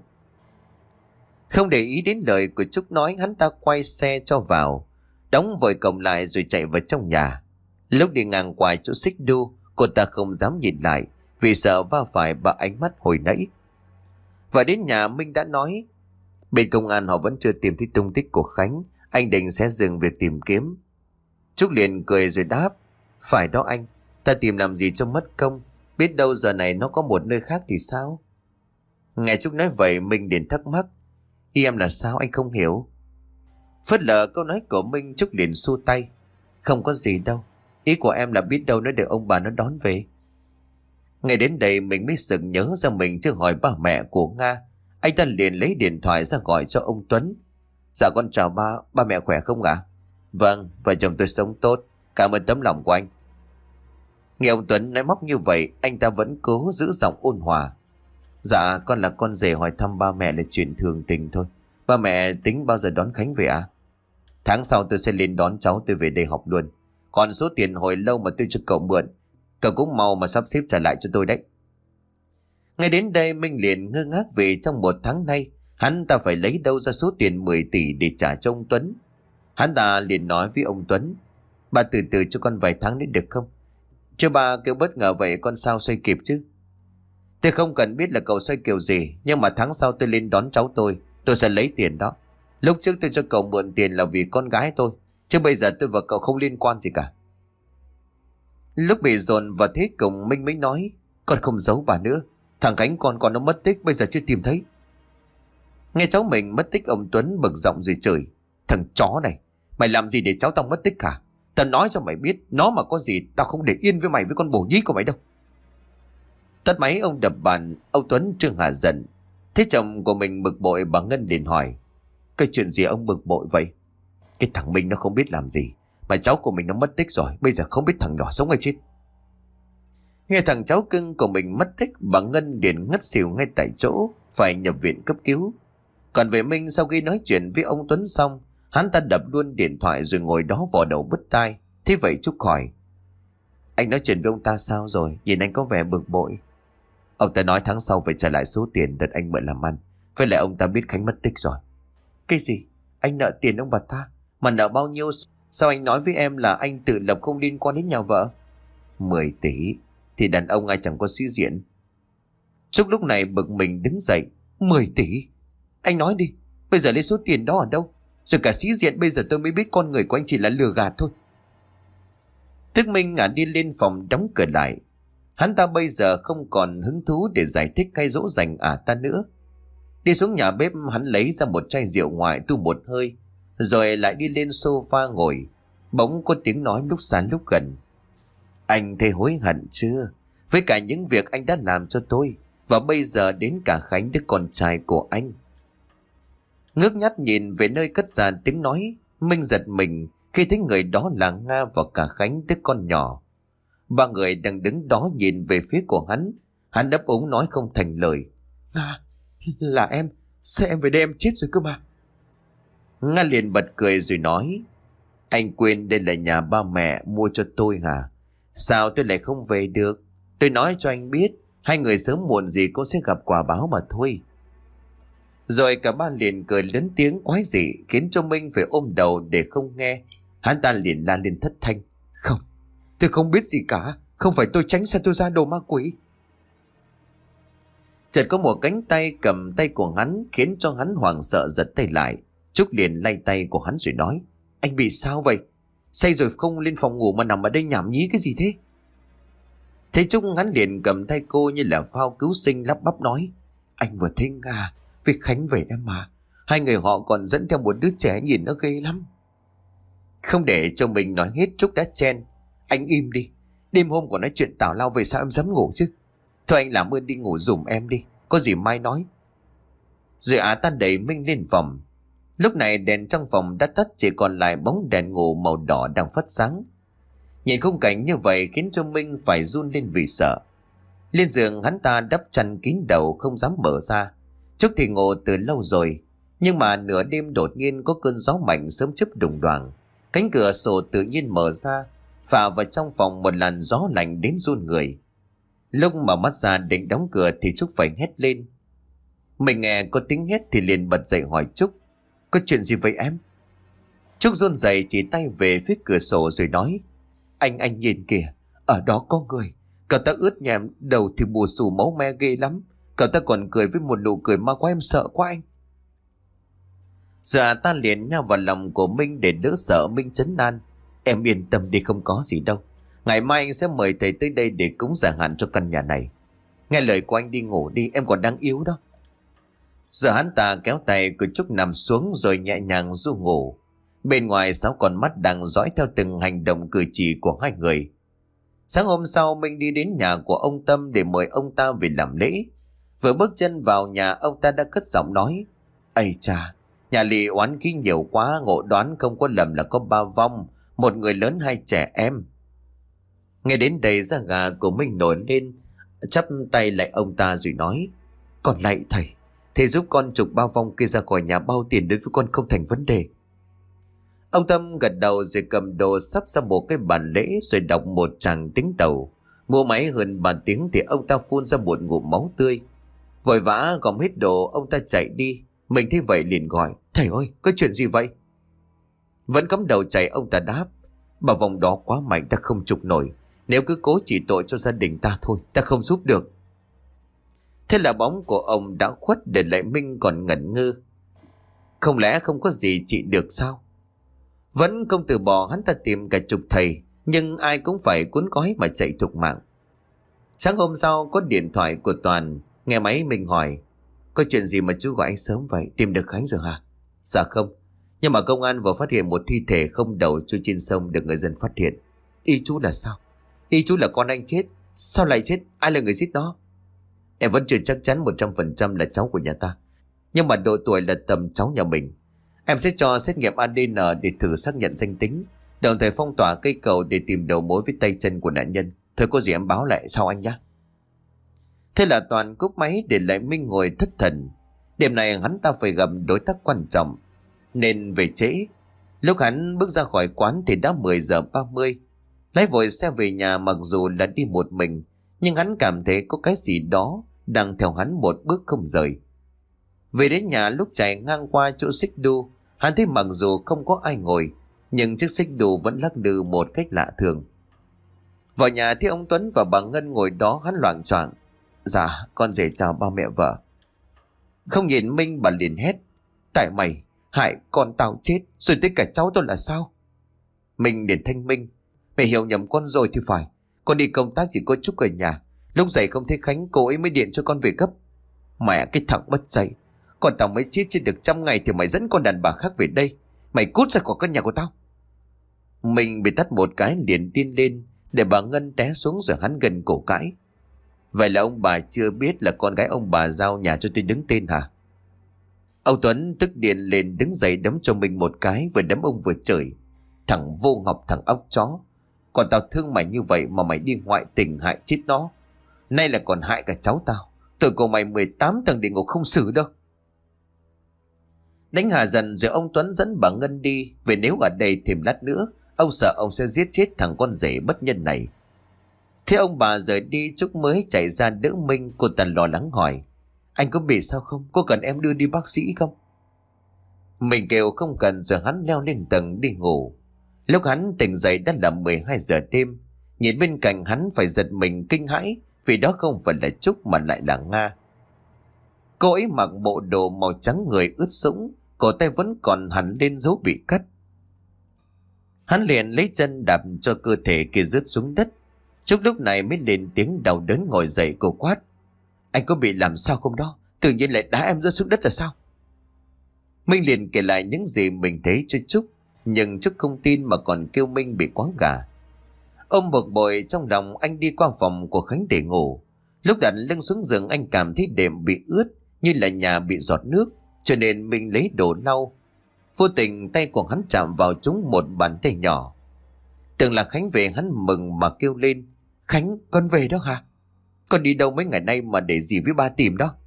S1: Không để ý đến lời của Trúc nói, hắn ta quay xe cho vào, đóng vội cổng lại rồi chạy vào trong nhà. Lúc đi ngang qua chỗ xích đu, cô ta không dám nhìn lại vì sợ va phải bà ánh mắt hồi nãy. Và đến nhà Minh đã nói bên công an họ vẫn chưa tìm thấy tung tích của Khánh, anh định sẽ dừng việc tìm kiếm. Trúc liền cười rồi đáp. Phải đó anh, ta tìm làm gì cho mất công, biết đâu giờ này nó có một nơi khác thì sao? Nghe Trúc nói vậy Minh liền thắc mắc. Ý em là sao anh không hiểu? Phớt lờ câu nói của Minh, Trúc liền xua tay. Không có gì đâu, ý của em là biết đâu nó được ông bà nó đón về. Ngay đến đây mình mới sực nhớ ra mình chưa hỏi ba mẹ của Nga. Anh ta liền lấy điện thoại ra gọi cho ông Tuấn. Dạ con chào ba mẹ khỏe không ạ? Vâng, vợ chồng tôi sống tốt, cảm ơn tấm lòng của anh. Nghe ông Tuấn nói móc như vậy, anh ta vẫn cố giữ giọng ôn hòa. Dạ con là con rể hỏi thăm ba mẹ là chuyện thường tình thôi. Ba mẹ tính bao giờ đón Khánh về à? Tháng sau tôi sẽ lên đón cháu tôi về đây học luôn. Còn số tiền hồi lâu mà tôi cho cậu mượn, cậu cũng mau mà sắp xếp trả lại cho tôi đấy. Ngay đến đây Minh liền ngơ ngác vì trong 1 tháng nay hắn ta phải lấy đâu ra số tiền 10 tỷ để trả cho ông Tuấn. Hắn ta liền nói với ông Tuấn. Ba từ từ cho con vài tháng nữa được không? Chứ ba kêu bất ngờ vậy con sao xoay kịp chứ? Tôi không cần biết là cậu xoay kiểu gì, nhưng mà tháng sau tôi lên đón cháu tôi sẽ lấy tiền đó. Lúc trước tôi cho cậu mượn tiền là vì con gái tôi, chứ bây giờ tôi và cậu không liên quan gì cả. Lúc bị dồn vào thế cùng, Minh mới nói: Con không giấu bà nữa. Thằng Khánh con nó mất tích, bây giờ chưa tìm thấy. Nghe cháu mình mất tích, ông Tuấn bực giọng rồi chửi: Thằng chó này, mày làm gì để cháu tao mất tích hả? Tao nói cho mày biết, nó mà có gì tao không để yên với mày với con bồ nhí của mày đâu. Tắt máy ông đập bàn. Ông Tuấn trương hạ giận. Thế chồng của mình bực bội, bà Ngân liền hỏi: Cái chuyện gì ông bực bội vậy? Cái thằng Minh nó không biết làm gì, mà cháu của mình nó mất tích rồi, bây giờ không biết thằng nhỏ sống hay chết. Nghe thằng cháu cưng của mình mất tích, bà Ngân liền ngất xỉu ngay tại chỗ, phải nhập viện cấp cứu. Còn về Minh, sau khi nói chuyện với ông Tuấn xong, hắn ta đập luôn điện thoại rồi ngồi đó vò đầu bứt tai. Thế vậy Trúc hỏi: Anh nói chuyện với ông ta sao rồi? Nhìn anh có vẻ bực bội. Ông ta nói tháng sau phải trả lại số tiền đợt anh mượn làm ăn. Với lại ông ta biết Khánh mất tích rồi. Cái gì? Anh nợ tiền ông bà ta? Mà nợ bao nhiêu? Sao anh nói với em là anh tự lập không liên quan đến nhà vợ? 10 tỷ. Thì đàn ông ai chẳng có sĩ diện. Trúc lúc này bực mình đứng dậy. 10 tỷ? Anh nói đi, bây giờ lấy số tiền đó ở đâu? Rồi cả sĩ diện, bây giờ tôi mới biết con người của anh chỉ là lừa gạt thôi. Thức Minh đi lên phòng đóng cửa lại. Hắn ta bây giờ không còn hứng thú để giải thích hay dỗ dành ta nữa. Đi xuống nhà bếp, hắn lấy ra một chai rượu ngoại tu một hơi, rồi lại đi lên sofa ngồi. Bỗng có tiếng nói lúc xa lúc gần: Anh thấy hối hận chưa? Với cả những việc anh đã làm cho tôi, và bây giờ đến cả Khánh, đứa con trai của anh. Ngước nhắt nhìn về nơi cất ra tiếng nói, Minh giật mình khi thấy người đó là Nga và cả Khánh, đứa con nhỏ. Ba người đang đứng đó nhìn về phía của hắn. Hắn đáp úng nói không thành lời: Nga, là em. Sao em về đây, em chết rồi cơ mà. Nga liền bật cười rồi nói: Anh quên đây là nhà ba mẹ mua cho tôi hả? Sao tôi lại không về được? Tôi nói cho anh biết, hai người sớm muộn gì cũng sẽ gặp quả báo mà thôi. Rồi cả ba liền cười lớn tiếng quái dị, khiến cho Minh phải ôm đầu để không nghe. Hắn ta liền la lên thất thanh: Không, tôi không biết gì cả. Không phải tôi tránh xa, tôi ra đồ ma quỷ. Chợt có một cánh tay cầm tay của hắn, khiến cho hắn hoảng sợ giật tay lại. Trúc liền lay tay của hắn rồi nói: Anh bị sao vậy? Say rồi không lên phòng ngủ mà nằm ở đây nhảm nhí cái gì thế? Thế Trúc hắn liền cầm tay cô như là phao cứu sinh, lắp bắp nói: Anh vừa thấy Nga với Khánh về em mà. Hai người họ còn dẫn theo một đứa trẻ, nhìn nó ghê lắm. Không để cho mình nói hết, Trúc đã chen: Anh im đi. Đêm hôm còn nói chuyện tào lao, về sao em dám ngủ chứ? Thôi anh làm ơn đi ngủ giùm em đi, có gì mai nói. Rồi tan đẩy Minh lên phòng. Lúc này đèn trong phòng đã tắt, chỉ còn lại bóng đèn ngủ màu đỏ đang phát sáng. Nhìn khung cảnh như vậy khiến cho Minh phải run lên vì sợ. Lên giường hắn ta đắp chăn kín đầu, không dám mở ra. Trúc thì ngủ từ lâu rồi, nhưng mà nửa đêm đột nhiên có cơn gió mạnh sớm chớp đùng đoàng. Cánh cửa sổ tự nhiên mở ra, phả vào trong phòng một làn gió lạnh đến run người. Lúc mà mắt ra định đóng cửa thì Trúc phải hét lên. Mình nghe có tiếng hét thì liền bật dậy hỏi Trúc: Có chuyện gì vậy em? Trúc run rẩy chỉ tay về phía cửa sổ rồi nói: Anh nhìn kìa, ở đó có người. Cậu ta ướt nhèm, đầu thì bù xù máu me ghê lắm. Cậu ta còn cười với một nụ cười ma quá, em sợ quá anh. Giờ ta liền nhau vào lòng của Minh để đỡ sợ. Minh trấn an: Em yên tâm đi, không có gì đâu. Ngày mai anh sẽ mời thầy tới đây để cúng giải hạn cho căn nhà này. Nghe lời của anh đi ngủ đi, em còn đang yếu đó. Giờ hắn ta kéo tay của Trúc nằm xuống rồi nhẹ nhàng ru ngủ. Bên ngoài 6 con mắt đang dõi theo từng hành động cử chỉ của hai người. Sáng hôm sau, Minh đi đến nhà của ông Tâm để mời ông ta về làm lễ. Vừa bước chân vào nhà, ông ta đã cất giọng nói: Ây chà, nhà lì oán khí nhiều quá, ngộ đoán không có lầm là có 3 vong, một người lớn 2 trẻ em. Nghe đến đây da gà của Minh nổi lên, chắp tay lại ông ta rồi nói: Còn lạy thầy giúp con trục 3 vong kia ra khỏi nhà, bao tiền đối với con không thành vấn đề. Ông Tâm gật đầu rồi cầm đồ sắp ra một cái bàn lễ rồi đọc một tràng tính tàu. Mua máy hơn 3 tiếng thì ông ta phun ra một ngụm máu tươi. Vội vã gom hết đồ, ông ta chạy đi. Mình thấy vậy liền gọi: Thầy ơi, có chuyện gì vậy? Vẫn cắm đầu chạy, ông ta đáp: Bà vong đó quá mạnh, ta không trục nổi. Nếu cứ cố chỉ tội cho gia đình ta thôi, ta không giúp được. Thế là bóng của ông đã khuất, để lại Minh còn ngẩn ngơ. Không lẽ không có gì trị được sao? Vẫn không từ bỏ, hắn ta tìm cả chục thầy, nhưng ai cũng phải cuốn gói mà chạy thục mạng. Sáng hôm sau có điện thoại của Toàn. Nghe máy mình hỏi: có chuyện gì mà chú gọi anh sớm vậy, tìm được Khánh rồi hả? Dạ không, nhưng mà công an vừa phát hiện một thi thể không đầu trôi trên sông được người dân phát hiện. Ý chú là sao? Ý chú là con anh chết. Sao lại chết? Ai là người giết nó? Em vẫn chưa chắc chắn 100% là cháu của nhà ta, nhưng mà độ tuổi là tầm cháu nhà mình. Em sẽ cho xét nghiệm ADN để thử xác nhận danh tính, đồng thời phong tỏa cây cầu để tìm đầu mối với tay chân của nạn nhân. Thôi có gì em báo lại sau anh nhé. Thế là Toàn cúp máy để lại Minh ngồi thất thần. Đêm này hắn ta phải gặp đối tác quan trọng nên về trễ. Lúc hắn bước ra khỏi quán thì đã 10 giờ 30. Lái vội xe về nhà, mặc dù là đi một mình, nhưng hắn cảm thấy có cái gì đó đang theo hắn một bước không rời. Về đến nhà, lúc chạy ngang qua chỗ xích đu, hắn thấy mặc dù không có ai ngồi, nhưng chiếc xích đu vẫn lắc lư một cách lạ thường. Vào nhà thấy ông Tuấn và bà Ngân ngồi đó, hắn loạng choạng: dạ con rể chào ba mẹ vợ. Không nhìn Minh, bà liền hét: tại mày hại con tao chết rồi tới cả cháu tôi là sao? Minh liền thanh minh: mẹ hiểu nhầm con rồi thì phải. Con đi công tác chỉ có Trúc ở nhà, lúc dậy không thấy Khánh, cô ấy mới điện cho con về gấp. Mẹ cái thằng mất dạy, con tao mới chết chưa được 100 ngày thì mày dẫn con đàn bà khác về đây. Mày cút ra khỏi căn nhà của tao. Mình bị tát một cái liền điên lên, để bà Ngân té xuống rồi hắn gần cổ cãi: vậy là ông bà chưa biết là con gái ông bà giao nhà cho tôi đứng tên hả? Ông Tuấn tức điện lên, đứng dậy đấm cho mình một cái, vừa đấm ông vừa chửi: thằng vô ngọc, thằng óc chó, còn tao thương mày như vậy mà mày đi ngoại tình hại chết nó. Nay là còn hại cả cháu tao. Tội của mày 18 tầng địa ngục không xử đâu. Đánh hà dần rồi ông Tuấn dẫn bà Ngân đi. Vì nếu ở đây thêm lát nữa, ông sợ ông sẽ giết chết thằng con rể bất nhân này. Thế ông bà rời đi, Trúc mới chạy ra đỡ Minh. Cô ta lo lắng hỏi: anh có bị sao không? Có cần em đưa đi bác sĩ không? Mình kêu không cần, rồi hắn leo lên tầng đi ngủ. Lúc hắn tỉnh dậy đã là 12 giờ đêm. Nhìn bên cạnh hắn phải giật mình kinh hãi, vì đó không phải là Trúc mà lại là Nga. Cô ấy mặc bộ đồ màu trắng, người ướt sũng, cổ tay vẫn còn hẳn lên dấu bị cắt. Hắn liền lấy chân đạp cho cơ thể kia rớt xuống đất. Trúc lúc này mới lên tiếng đau đớn ngồi dậy. Cô quát: anh có bị làm sao không đó? Tự nhiên lại đá em rớt xuống đất là sao? Minh liền kể lại những gì mình thấy cho Trúc, nhưng Trúc không tin mà còn kêu Minh bị quáng gà. Ông bực bội trong lòng, anh đi qua phòng của Khánh để ngủ. Lúc đặt lưng xuống giường, anh cảm thấy đệm bị ướt như là nhà bị giọt nước, cho nên Minh lấy đồ lau. Vô tình tay của hắn chạm vào chúng một bàn tay nhỏ. Tưởng là Khánh về, hắn mừng mà kêu lên: Khánh, con về đó hả? Con đi đâu mấy ngày nay mà để gì với ba tìm đó?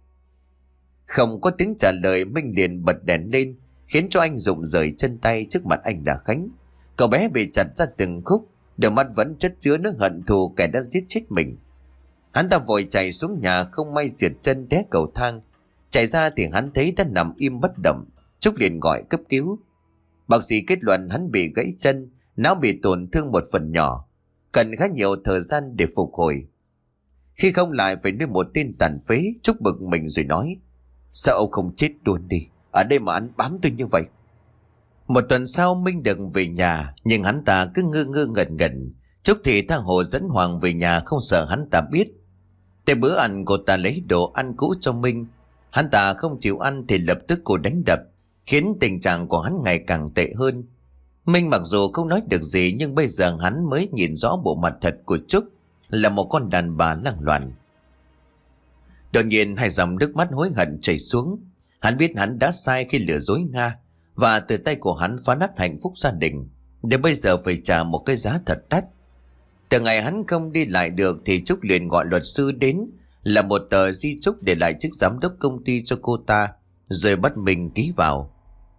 S1: Không có tiếng trả lời, Minh liền bật đèn lên, khiến cho anh rụng rời chân tay. Trước mặt anh là Khánh. Cậu bé bị chặt ra từng khúc, đôi mắt vẫn chất chứa nước hận thù kẻ đã giết chết mình. Hắn ta vội chạy xuống nhà, không may trượt chân té cầu thang. Chạy ra thì hắn thấy đã nằm im bất động. Trúc liền gọi cấp cứu. Bác sĩ kết luận hắn bị gãy chân, não bị tổn thương một phần nhỏ, cần khá nhiều thời gian để phục hồi. Khi không lại phải nuôi một tên tàn phế, Trúc bực mình rồi nói: sao ông không chết luôn đi, ở đây mà ăn bám tôi như vậy? Một tuần sau Minh được về nhà, nhưng hắn ta cứ ngơ ngơ ngẩn ngẩn. Trúc thì tha hồ dẫn Hoàng về nhà, không sợ hắn ta biết. Tại bữa ăn, cô ta lấy đồ ăn cũ cho Minh. Hắn ta không chịu ăn thì lập tức cô đánh đập, khiến tình trạng của hắn ngày càng tệ hơn. Minh mặc dù không nói được gì, nhưng bây giờ hắn mới nhìn rõ bộ mặt thật của Trúc, là một con đàn bà lăng loàn. Đột nhiên hai dòng nước mắt hối hận chảy xuống. Hắn biết hắn đã sai khi lừa dối Nga, và từ tay của hắn phá nát hạnh phúc gia đình, để bây giờ phải trả một cái giá thật đắt. Từ ngày hắn không đi lại được thì Trúc liền gọi luật sư đến, là một tờ di chúc để lại chức giám đốc công ty cho cô ta, rồi bắt mình ký vào.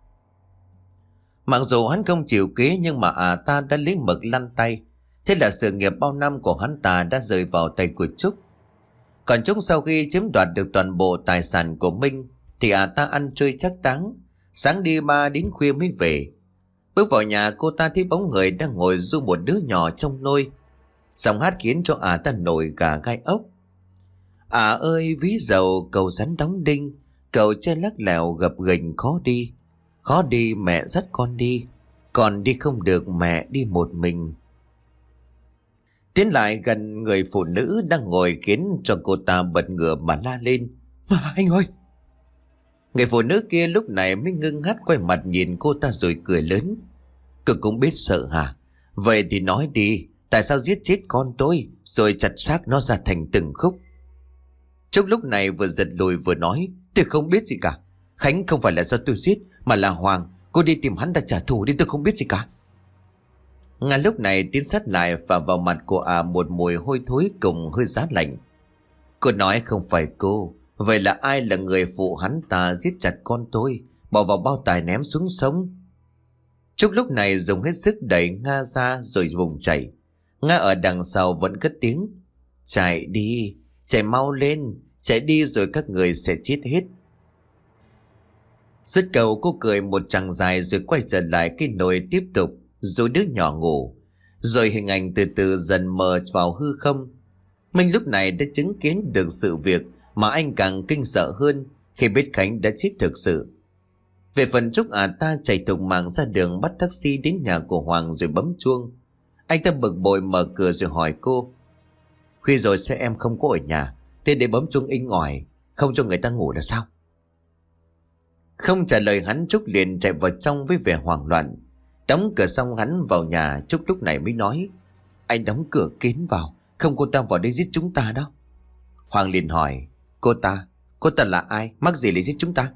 S1: Mặc dù hắn không chịu ký, nhưng mà ta đã lấy mực lăn tay. Thế là sự nghiệp bao năm của hắn ta đã rơi vào tay của Trúc. Còn Trúc sau khi chiếm đoạt được toàn bộ tài sản của Minh thì ta ăn chơi chắc táng, sáng đi ba đến khuya mới về. Bước vào nhà, cô ta thấy bóng người đang ngồi ru một đứa nhỏ trong nôi. Giọng hát khiến cho ta nổi cả gai ốc. Ơi ví dầu cầu rắn đóng đinh, Cậu chơi lắc lẻo gập ghềnh khó đi. Khó đi mẹ dắt con đi. Còn đi không được mẹ đi một mình. Tiến lại gần người phụ nữ đang ngồi khiến cho cô ta bật ngửa mà la lên. Mà anh ơi! Người phụ nữ kia lúc này mới ngưng hắt quay mặt nhìn cô ta rồi cười lớn. Cô cũng biết sợ hả? Vậy thì nói đi, tại sao giết chết con tôi rồi chặt xác nó ra thành từng khúc? Trúc lúc này vừa giật lùi vừa nói. Tôi không biết gì cả. Khánh không phải là do tôi giết mà là Hoàng. Cô đi tìm hắn ta trả thù đi, tôi không biết gì cả. Ngay lúc này tiến sát lại và vào mặt của một mùi hôi thối cùng hơi giá lạnh. Cô nói không phải cô. Vậy là ai là người phụ hắn ta giết chặt con tôi, bỏ vào bao tải ném xuống sông? Trúc lúc này dùng hết sức đẩy Nga ra rồi vùng chạy. Nga ở đằng sau vẫn cất tiếng. Chạy đi, chạy mau lên, chạy đi rồi các người sẽ chết hết. Dứt câu cô cười một tràng dài rồi quay trở lại cái nồi tiếp tục dỗ đứa nhỏ ngủ. Rồi hình ảnh từ từ dần mờ vào hư không. Minh lúc này đã chứng kiến được sự việc mà anh càng kinh sợ hơn khi biết Khánh đã chết thực sự. Về phần Trúc ta chạy thục mạng ra đường bắt taxi đến nhà của Hoàng rồi bấm chuông. Anh ta bực bội mở cửa rồi hỏi cô. Khuya rồi sao em không có ở nhà? Thế để bấm chuông inh ỏi không cho người ta ngủ là sao? Không trả lời hắn, Trúc liền chạy vào trong với vẻ hoảng loạn. Đóng cửa xong hắn vào nhà. Trúc lúc này mới nói. Anh đóng cửa kín vào, không cô ta vào đây giết chúng ta đó. Hoàng liền hỏi. Cô ta là ai? Mắc gì lại giết chúng ta?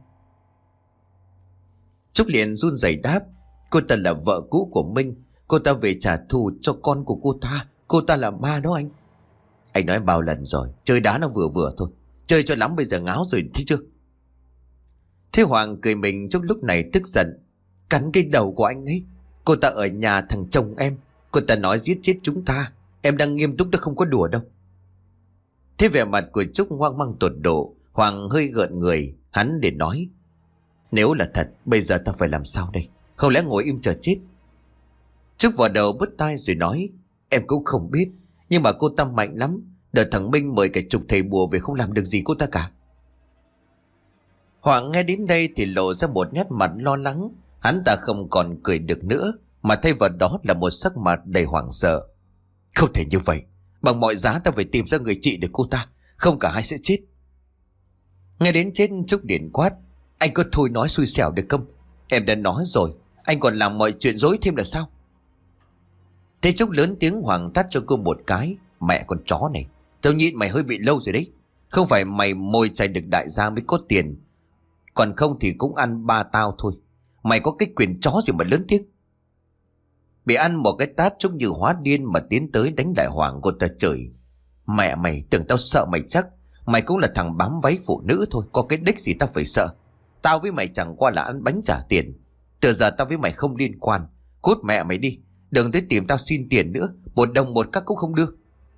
S1: Trúc liền run rẩy đáp. Cô ta là vợ cũ của Minh. Cô ta về trả thù cho con của cô ta. Cô ta là ma đó anh. Anh nói bao lần rồi, chơi đá nó vừa vừa thôi. Chơi cho lắm bây giờ ngáo rồi thấy chưa? Thế Hoàng cười mình. Trúc lúc này tức giận. Cắn cái đầu của anh ấy. Cô ta ở nhà thằng chồng em. Cô ta nói giết chết chúng ta. Em đang nghiêm túc đó, không có đùa đâu. Thế vẻ mặt của Trúc hoang mang tột độ. Hoàng hơi gợn người. Hắn để nói. Nếu là thật, bây giờ ta phải làm sao đây? Không lẽ ngồi im chờ chết? Trúc vào đầu bứt tai rồi nói. Em cũng không biết. Nhưng mà cô ta mạnh lắm. Đợt thằng Minh mời cả chục thầy bùa về không làm được gì cô ta cả. Hoàng nghe đến đây thì lộ ra một nét mặt lo lắng. Hắn ta không còn cười được nữa, mà thay vào đó là một sắc mặt đầy hoảng sợ. Không thể như vậy. Bằng mọi giá ta phải tìm ra người trị được cô ta. Không cả hai sẽ chết. Nghe đến chết Trúc điện quát. Anh có thôi nói xui xẻo được không? Em đã nói rồi. Anh còn làm mọi chuyện dối thêm là sao? Thế Trúc lớn tiếng Hoàng tát cho cô một cái. Mẹ con chó này, tao nhịn mày hơi bị lâu rồi đấy. Không phải mày mồi chài được đại gia mới có tiền. Còn không thì cũng ăn ba tao thôi. Mày có cái quyền chó gì mà lớn tiếng? Bị ăn một cái tát Trúc như hóa điên mà tiến tới đánh lại Hoàng. Cô ta chửi. Mẹ mày tưởng tao sợ mày chắc. Mày cũng là thằng bám váy phụ nữ thôi. Có cái đích gì tao phải sợ? Tao với mày chẳng qua là ăn bánh trả tiền. Từ giờ tao với mày không liên quan. Cút mẹ mày đi. Đừng tới tìm tao xin tiền nữa. Một đồng một các cũng không đưa.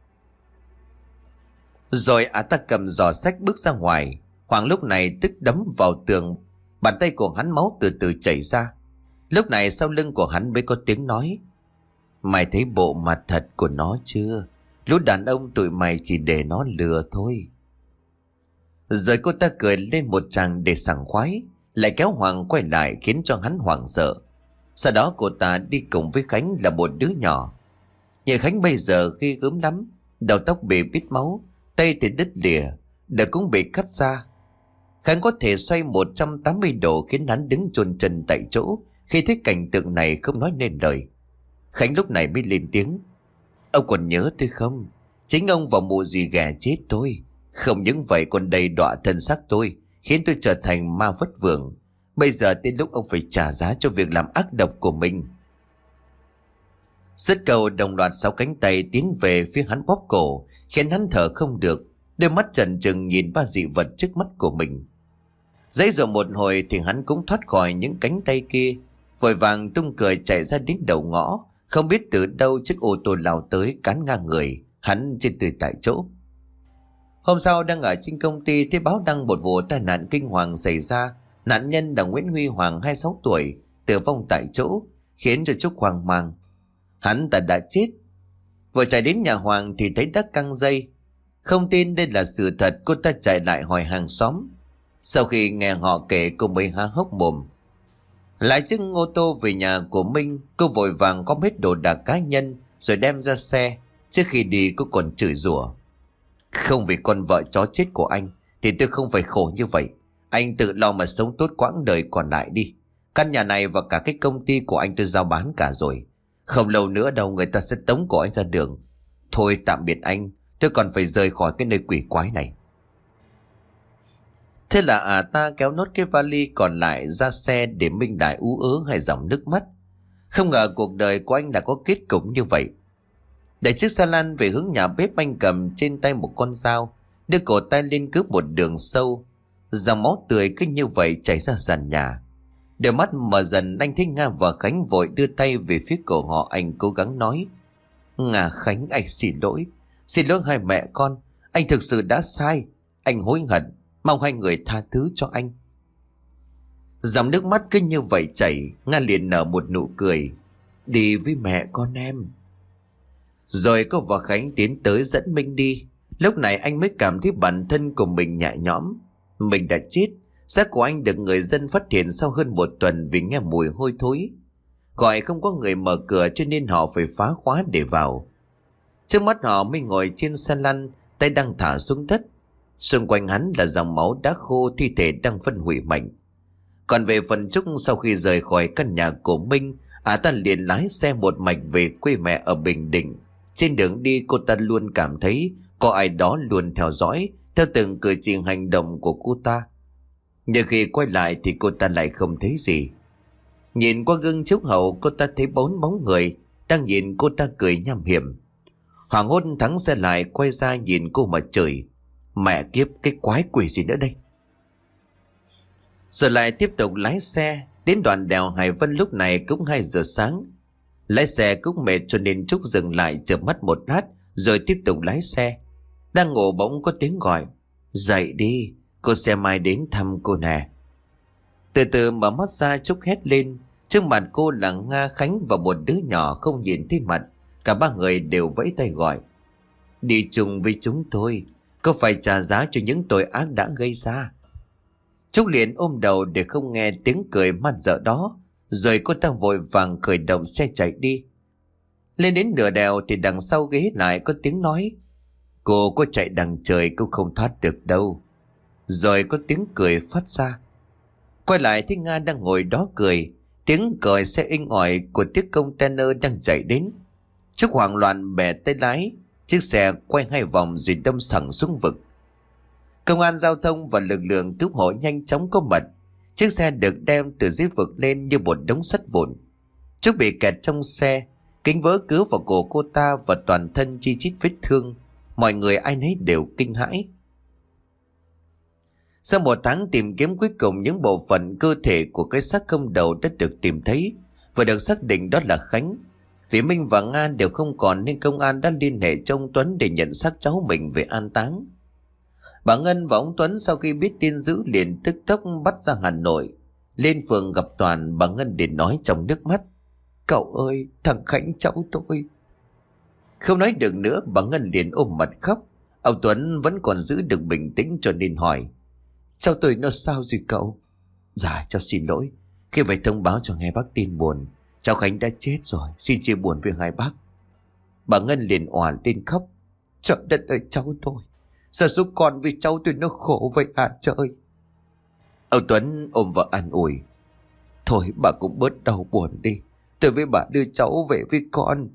S1: Rồi ta cầm giỏ xách bước ra ngoài. Hoàng lúc này tức đấm vào tường. Bàn tay của hắn máu từ từ chảy ra. Lúc này sau lưng của hắn mới có tiếng nói. Mày thấy bộ mặt thật của nó chưa? Lũ đàn ông tụi mày chỉ để nó lừa thôi. Rồi cô ta cười lên một tràng để sảng khoái. Lại kéo Hoàng quay lại khiến cho hắn hoảng sợ. Sau đó cô ta đi cùng với Khánh là một đứa nhỏ. Nhìn Khánh bây giờ ghê gớm lắm. Đầu tóc bị bít máu, tay thì đứt lìa, đầu cũng bị cắt ra. Khánh có thể xoay 180 độ khiến hắn đứng chôn chân tại chỗ. Khi thấy cảnh tượng này không nói nên lời. Khánh lúc này mới lên tiếng. Ông còn nhớ tôi không? Chính ông và mụ dì ghẻ chết tôi. Không những vậy còn đầy đọa thân xác tôi, khiến tôi trở thành ma vất vưởng. Bây giờ đến lúc ông phải trả giá cho việc làm ác độc của mình. Dứt câu đồng loạt 6 cánh tay tiến về phía hắn bóp cổ, khiến hắn thở không được. Đôi mắt trần trừng nhìn ba dị vật trước mắt của mình. Giãy giụa một hồi thì hắn cũng thoát khỏi những cánh tay kia, vội vàng tung cười chạy ra đến đầu ngõ. Không biết từ đâu chiếc ô tô lao tới cán ngang người hắn chết tươi tại chỗ. Hôm sau đang ở trên công ty thấy báo đăng một vụ tai nạn kinh hoàng xảy ra. Nạn nhân là Nguyễn Huy Hoàng 26 tuổi, tử vong tại chỗ, khiến cho Trúc hoang mang. Hắn ta đã chết. Vừa chạy đến nhà Hoàng thì thấy đã căng dây. Không tin đây là sự thật, cô ta chạy lại hỏi hàng xóm. Sau khi nghe họ kể, cô mới há hốc mồm. Lại chiếc ô tô về nhà của Minh, cô vội vàng gom hết đồ đạc cá nhân rồi đem ra xe. Trước khi đi cô còn chửi rủa: không vì con vợ chó chết của anh thì tôi không phải khổ như vậy. Anh tự lo mà sống tốt quãng đời còn lại đi. Căn nhà này và cả cái công ty của anh tôi giao bán cả rồi. Không lâu nữa đâu người ta sẽ tống cổ anh ra đường. Thôi tạm biệt anh, tôi còn phải rời khỏi cái nơi quỷ quái này. Thế là ta kéo nốt cái vali còn lại ra xe để Minh Đại ú ớ hai dòng nước mắt. Không ngờ cuộc đời của anh đã có kết cục như vậy. Đẩy chiếc xe lăn về hướng nhà bếp, anh cầm trên tay một con dao, đưa cổ tay lên cướp một đường sâu. Dòng máu tươi cứ như vậy chảy ra sàn nhà. Đôi mắt mở dần, anh thấy Nga và Khánh vội đưa tay về phía cổ họ. Anh cố gắng nói: Nga, Khánh, anh xin lỗi. Xin lỗi hai mẹ con. Anh thực sự đã sai. Anh hối hận. Mong hai người tha thứ cho anh. Dòng nước mắt cứ như vậy chảy. Nga liền nở một nụ cười: đi với mẹ con em. Rồi cô và Khánh tiến tới dẫn Minh đi. Lúc này anh mới cảm thấy bản thân của mình nhẹ nhõm. Mình đã chết. Xác của anh được người dân phát hiện sau hơn một tuần vì nghe mùi hôi thối. Gọi không có người mở cửa cho nên họ phải phá khóa để vào. Trước mắt họ, Minh ngồi trên xe lăn, tay đang thả xuống đất. Xung quanh hắn là dòng máu đã khô, thi thể đang phân hủy mạnh. Còn về phần Trúc, sau khi rời khỏi căn nhà của Minh, ta liền lái xe một mạch về quê mẹ ở Bình Định. Trên đường đi, cô ta luôn cảm thấy có ai đó luôn theo dõi, theo từng cử chỉ hành động của cô ta. Nhưng khi quay lại thì cô ta lại không thấy gì. Nhìn qua gương chiếu hậu, cô ta thấy bốn bóng người đang nhìn cô ta cười nham hiểm. Hoàng hôn thắng xe lại, quay ra nhìn cô mà chửi: mẹ kiếp, cái quái quỷ gì nữa đây. Rồi lại tiếp tục lái xe. Đến đoạn đèo Hải Vân lúc này cũng 2 giờ sáng. Lái xe cũng mệt cho nên Trúc dừng lại chợp mắt một lát rồi tiếp tục lái xe. Đang ngủ bỗng có tiếng gọi: dậy đi, cô xe mai đến thăm cô nè. Từ từ mở mắt ra, Trúc hét lên. Trước mặt cô là Nga, Khánh và một đứa nhỏ không nhìn thấy mặt. Cả ba người đều vẫy tay gọi: đi chung với chúng tôi, có phải trả giá cho những tội ác đã gây ra. Trúc liền ôm đầu để không nghe tiếng cười man dợ đó. Rồi cô ta vội vàng khởi động xe chạy đi. Lên đến nửa đèo thì đằng sau ghế lại có tiếng nói: cô có chạy đằng trời cũng không thoát được đâu. Rồi có tiếng cười phát ra. Quay lại thấy Nga đang ngồi đó cười. Tiếng còi xe inh ỏi của chiếc container đang chạy đến. Trúc hoảng loạn bẻ tay lái. Chiếc xe quay 2 vòng rồi đâm thẳng xuống vực. Công an giao thông và lực lượng cứu hộ nhanh chóng có mặt. Chiếc xe được đem từ dưới vực lên như một đống sắt vụn. Trúc bị kẹt trong xe. Kính vỡ cứ vào cổ cô ta và toàn thân chi chít vết thương. Mọi người ai nấy đều kinh hãi. Sau 1 tháng tìm kiếm, cuối cùng những bộ phận cơ thể của cái xác không đầu đã được tìm thấy và được xác định đó là Khánh. Vì Minh và Nga đều không còn nên công an đã liên hệ cho ông Tuấn để nhận xác cháu mình về an táng. Bà Ngân và ông Tuấn sau khi biết tin dữ liền tức tốc bắt ra Hà Nội. Lên phường gặp Toàn, bà Ngân liền nói trong nước mắt: cậu ơi, thằng Khánh cháu tôi. Không nói được nữa, bà Ngân liền ôm mặt khóc. Ông Tuấn vẫn còn giữ được bình tĩnh cho nên hỏi: cháu tôi nó sao rồi cậu? Dạ cháu xin lỗi, khi phải thông báo cho hai bác tin buồn. Cháu Khánh đã chết rồi, xin chia buồn với hai bác. Bà Ngân liền òa lên khóc: trời đất ơi cháu tôi, sao giúp con với cháu tôi nó khổ vậy hả trời. Ông Tuấn ôm vợ an ủi: thôi bà cũng bớt đau buồn đi, tôi với bà đưa cháu về với con.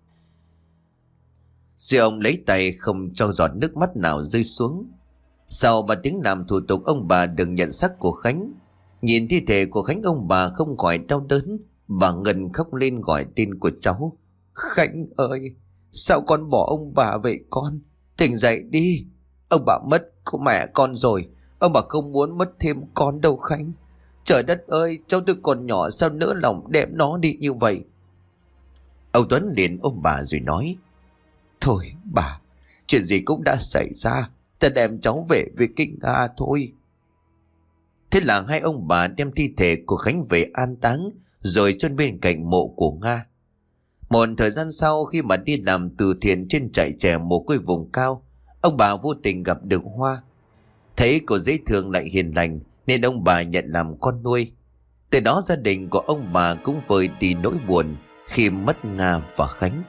S1: Rồi ông lấy tay không cho giọt nước mắt nào rơi xuống. Sau 3 tiếng làm thủ tục, ông bà được nhận xác của Khánh. Nhìn thi thể của Khánh, ông bà không khỏi đau đớn. Bà Ngân khóc lên gọi tên của cháu: Khánh ơi, sao con bỏ ông bà vậy con? Tỉnh dậy đi. Ông bà mất có mẹ con rồi, ông bà không muốn mất thêm con đâu Khánh. Trời đất ơi, cháu tôi còn nhỏ sao nỡ lòng đem nó đi như vậy. Ông Tuấn liền ôm bà rồi nói: thôi bà, chuyện gì cũng đã xảy ra, ta đem cháu về với Kinh Nga thôi. Thế là hai ông bà đem thi thể của Khánh về an táng rồi chôn bên cạnh mộ của Nga. Một thời gian sau, khi mà đi làm từ thiện trên trại trẻ mồ côi vùng cao, ông bà vô tình gặp được Hoa. Thấy cô dễ thương lại hiền lành nên ông bà nhận làm con nuôi. Từ đó gia đình của ông bà cũng vơi đi nỗi buồn khi mất Nga và Khánh.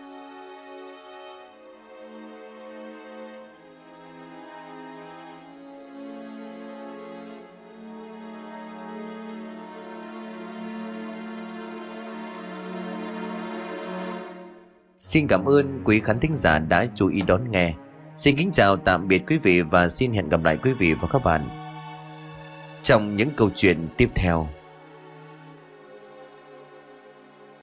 S1: Xin cảm ơn quý khán thính giả đã chú ý đón nghe. Xin kính chào tạm biệt quý vị và xin hẹn gặp lại quý vị và các bạn trong những câu chuyện tiếp theo.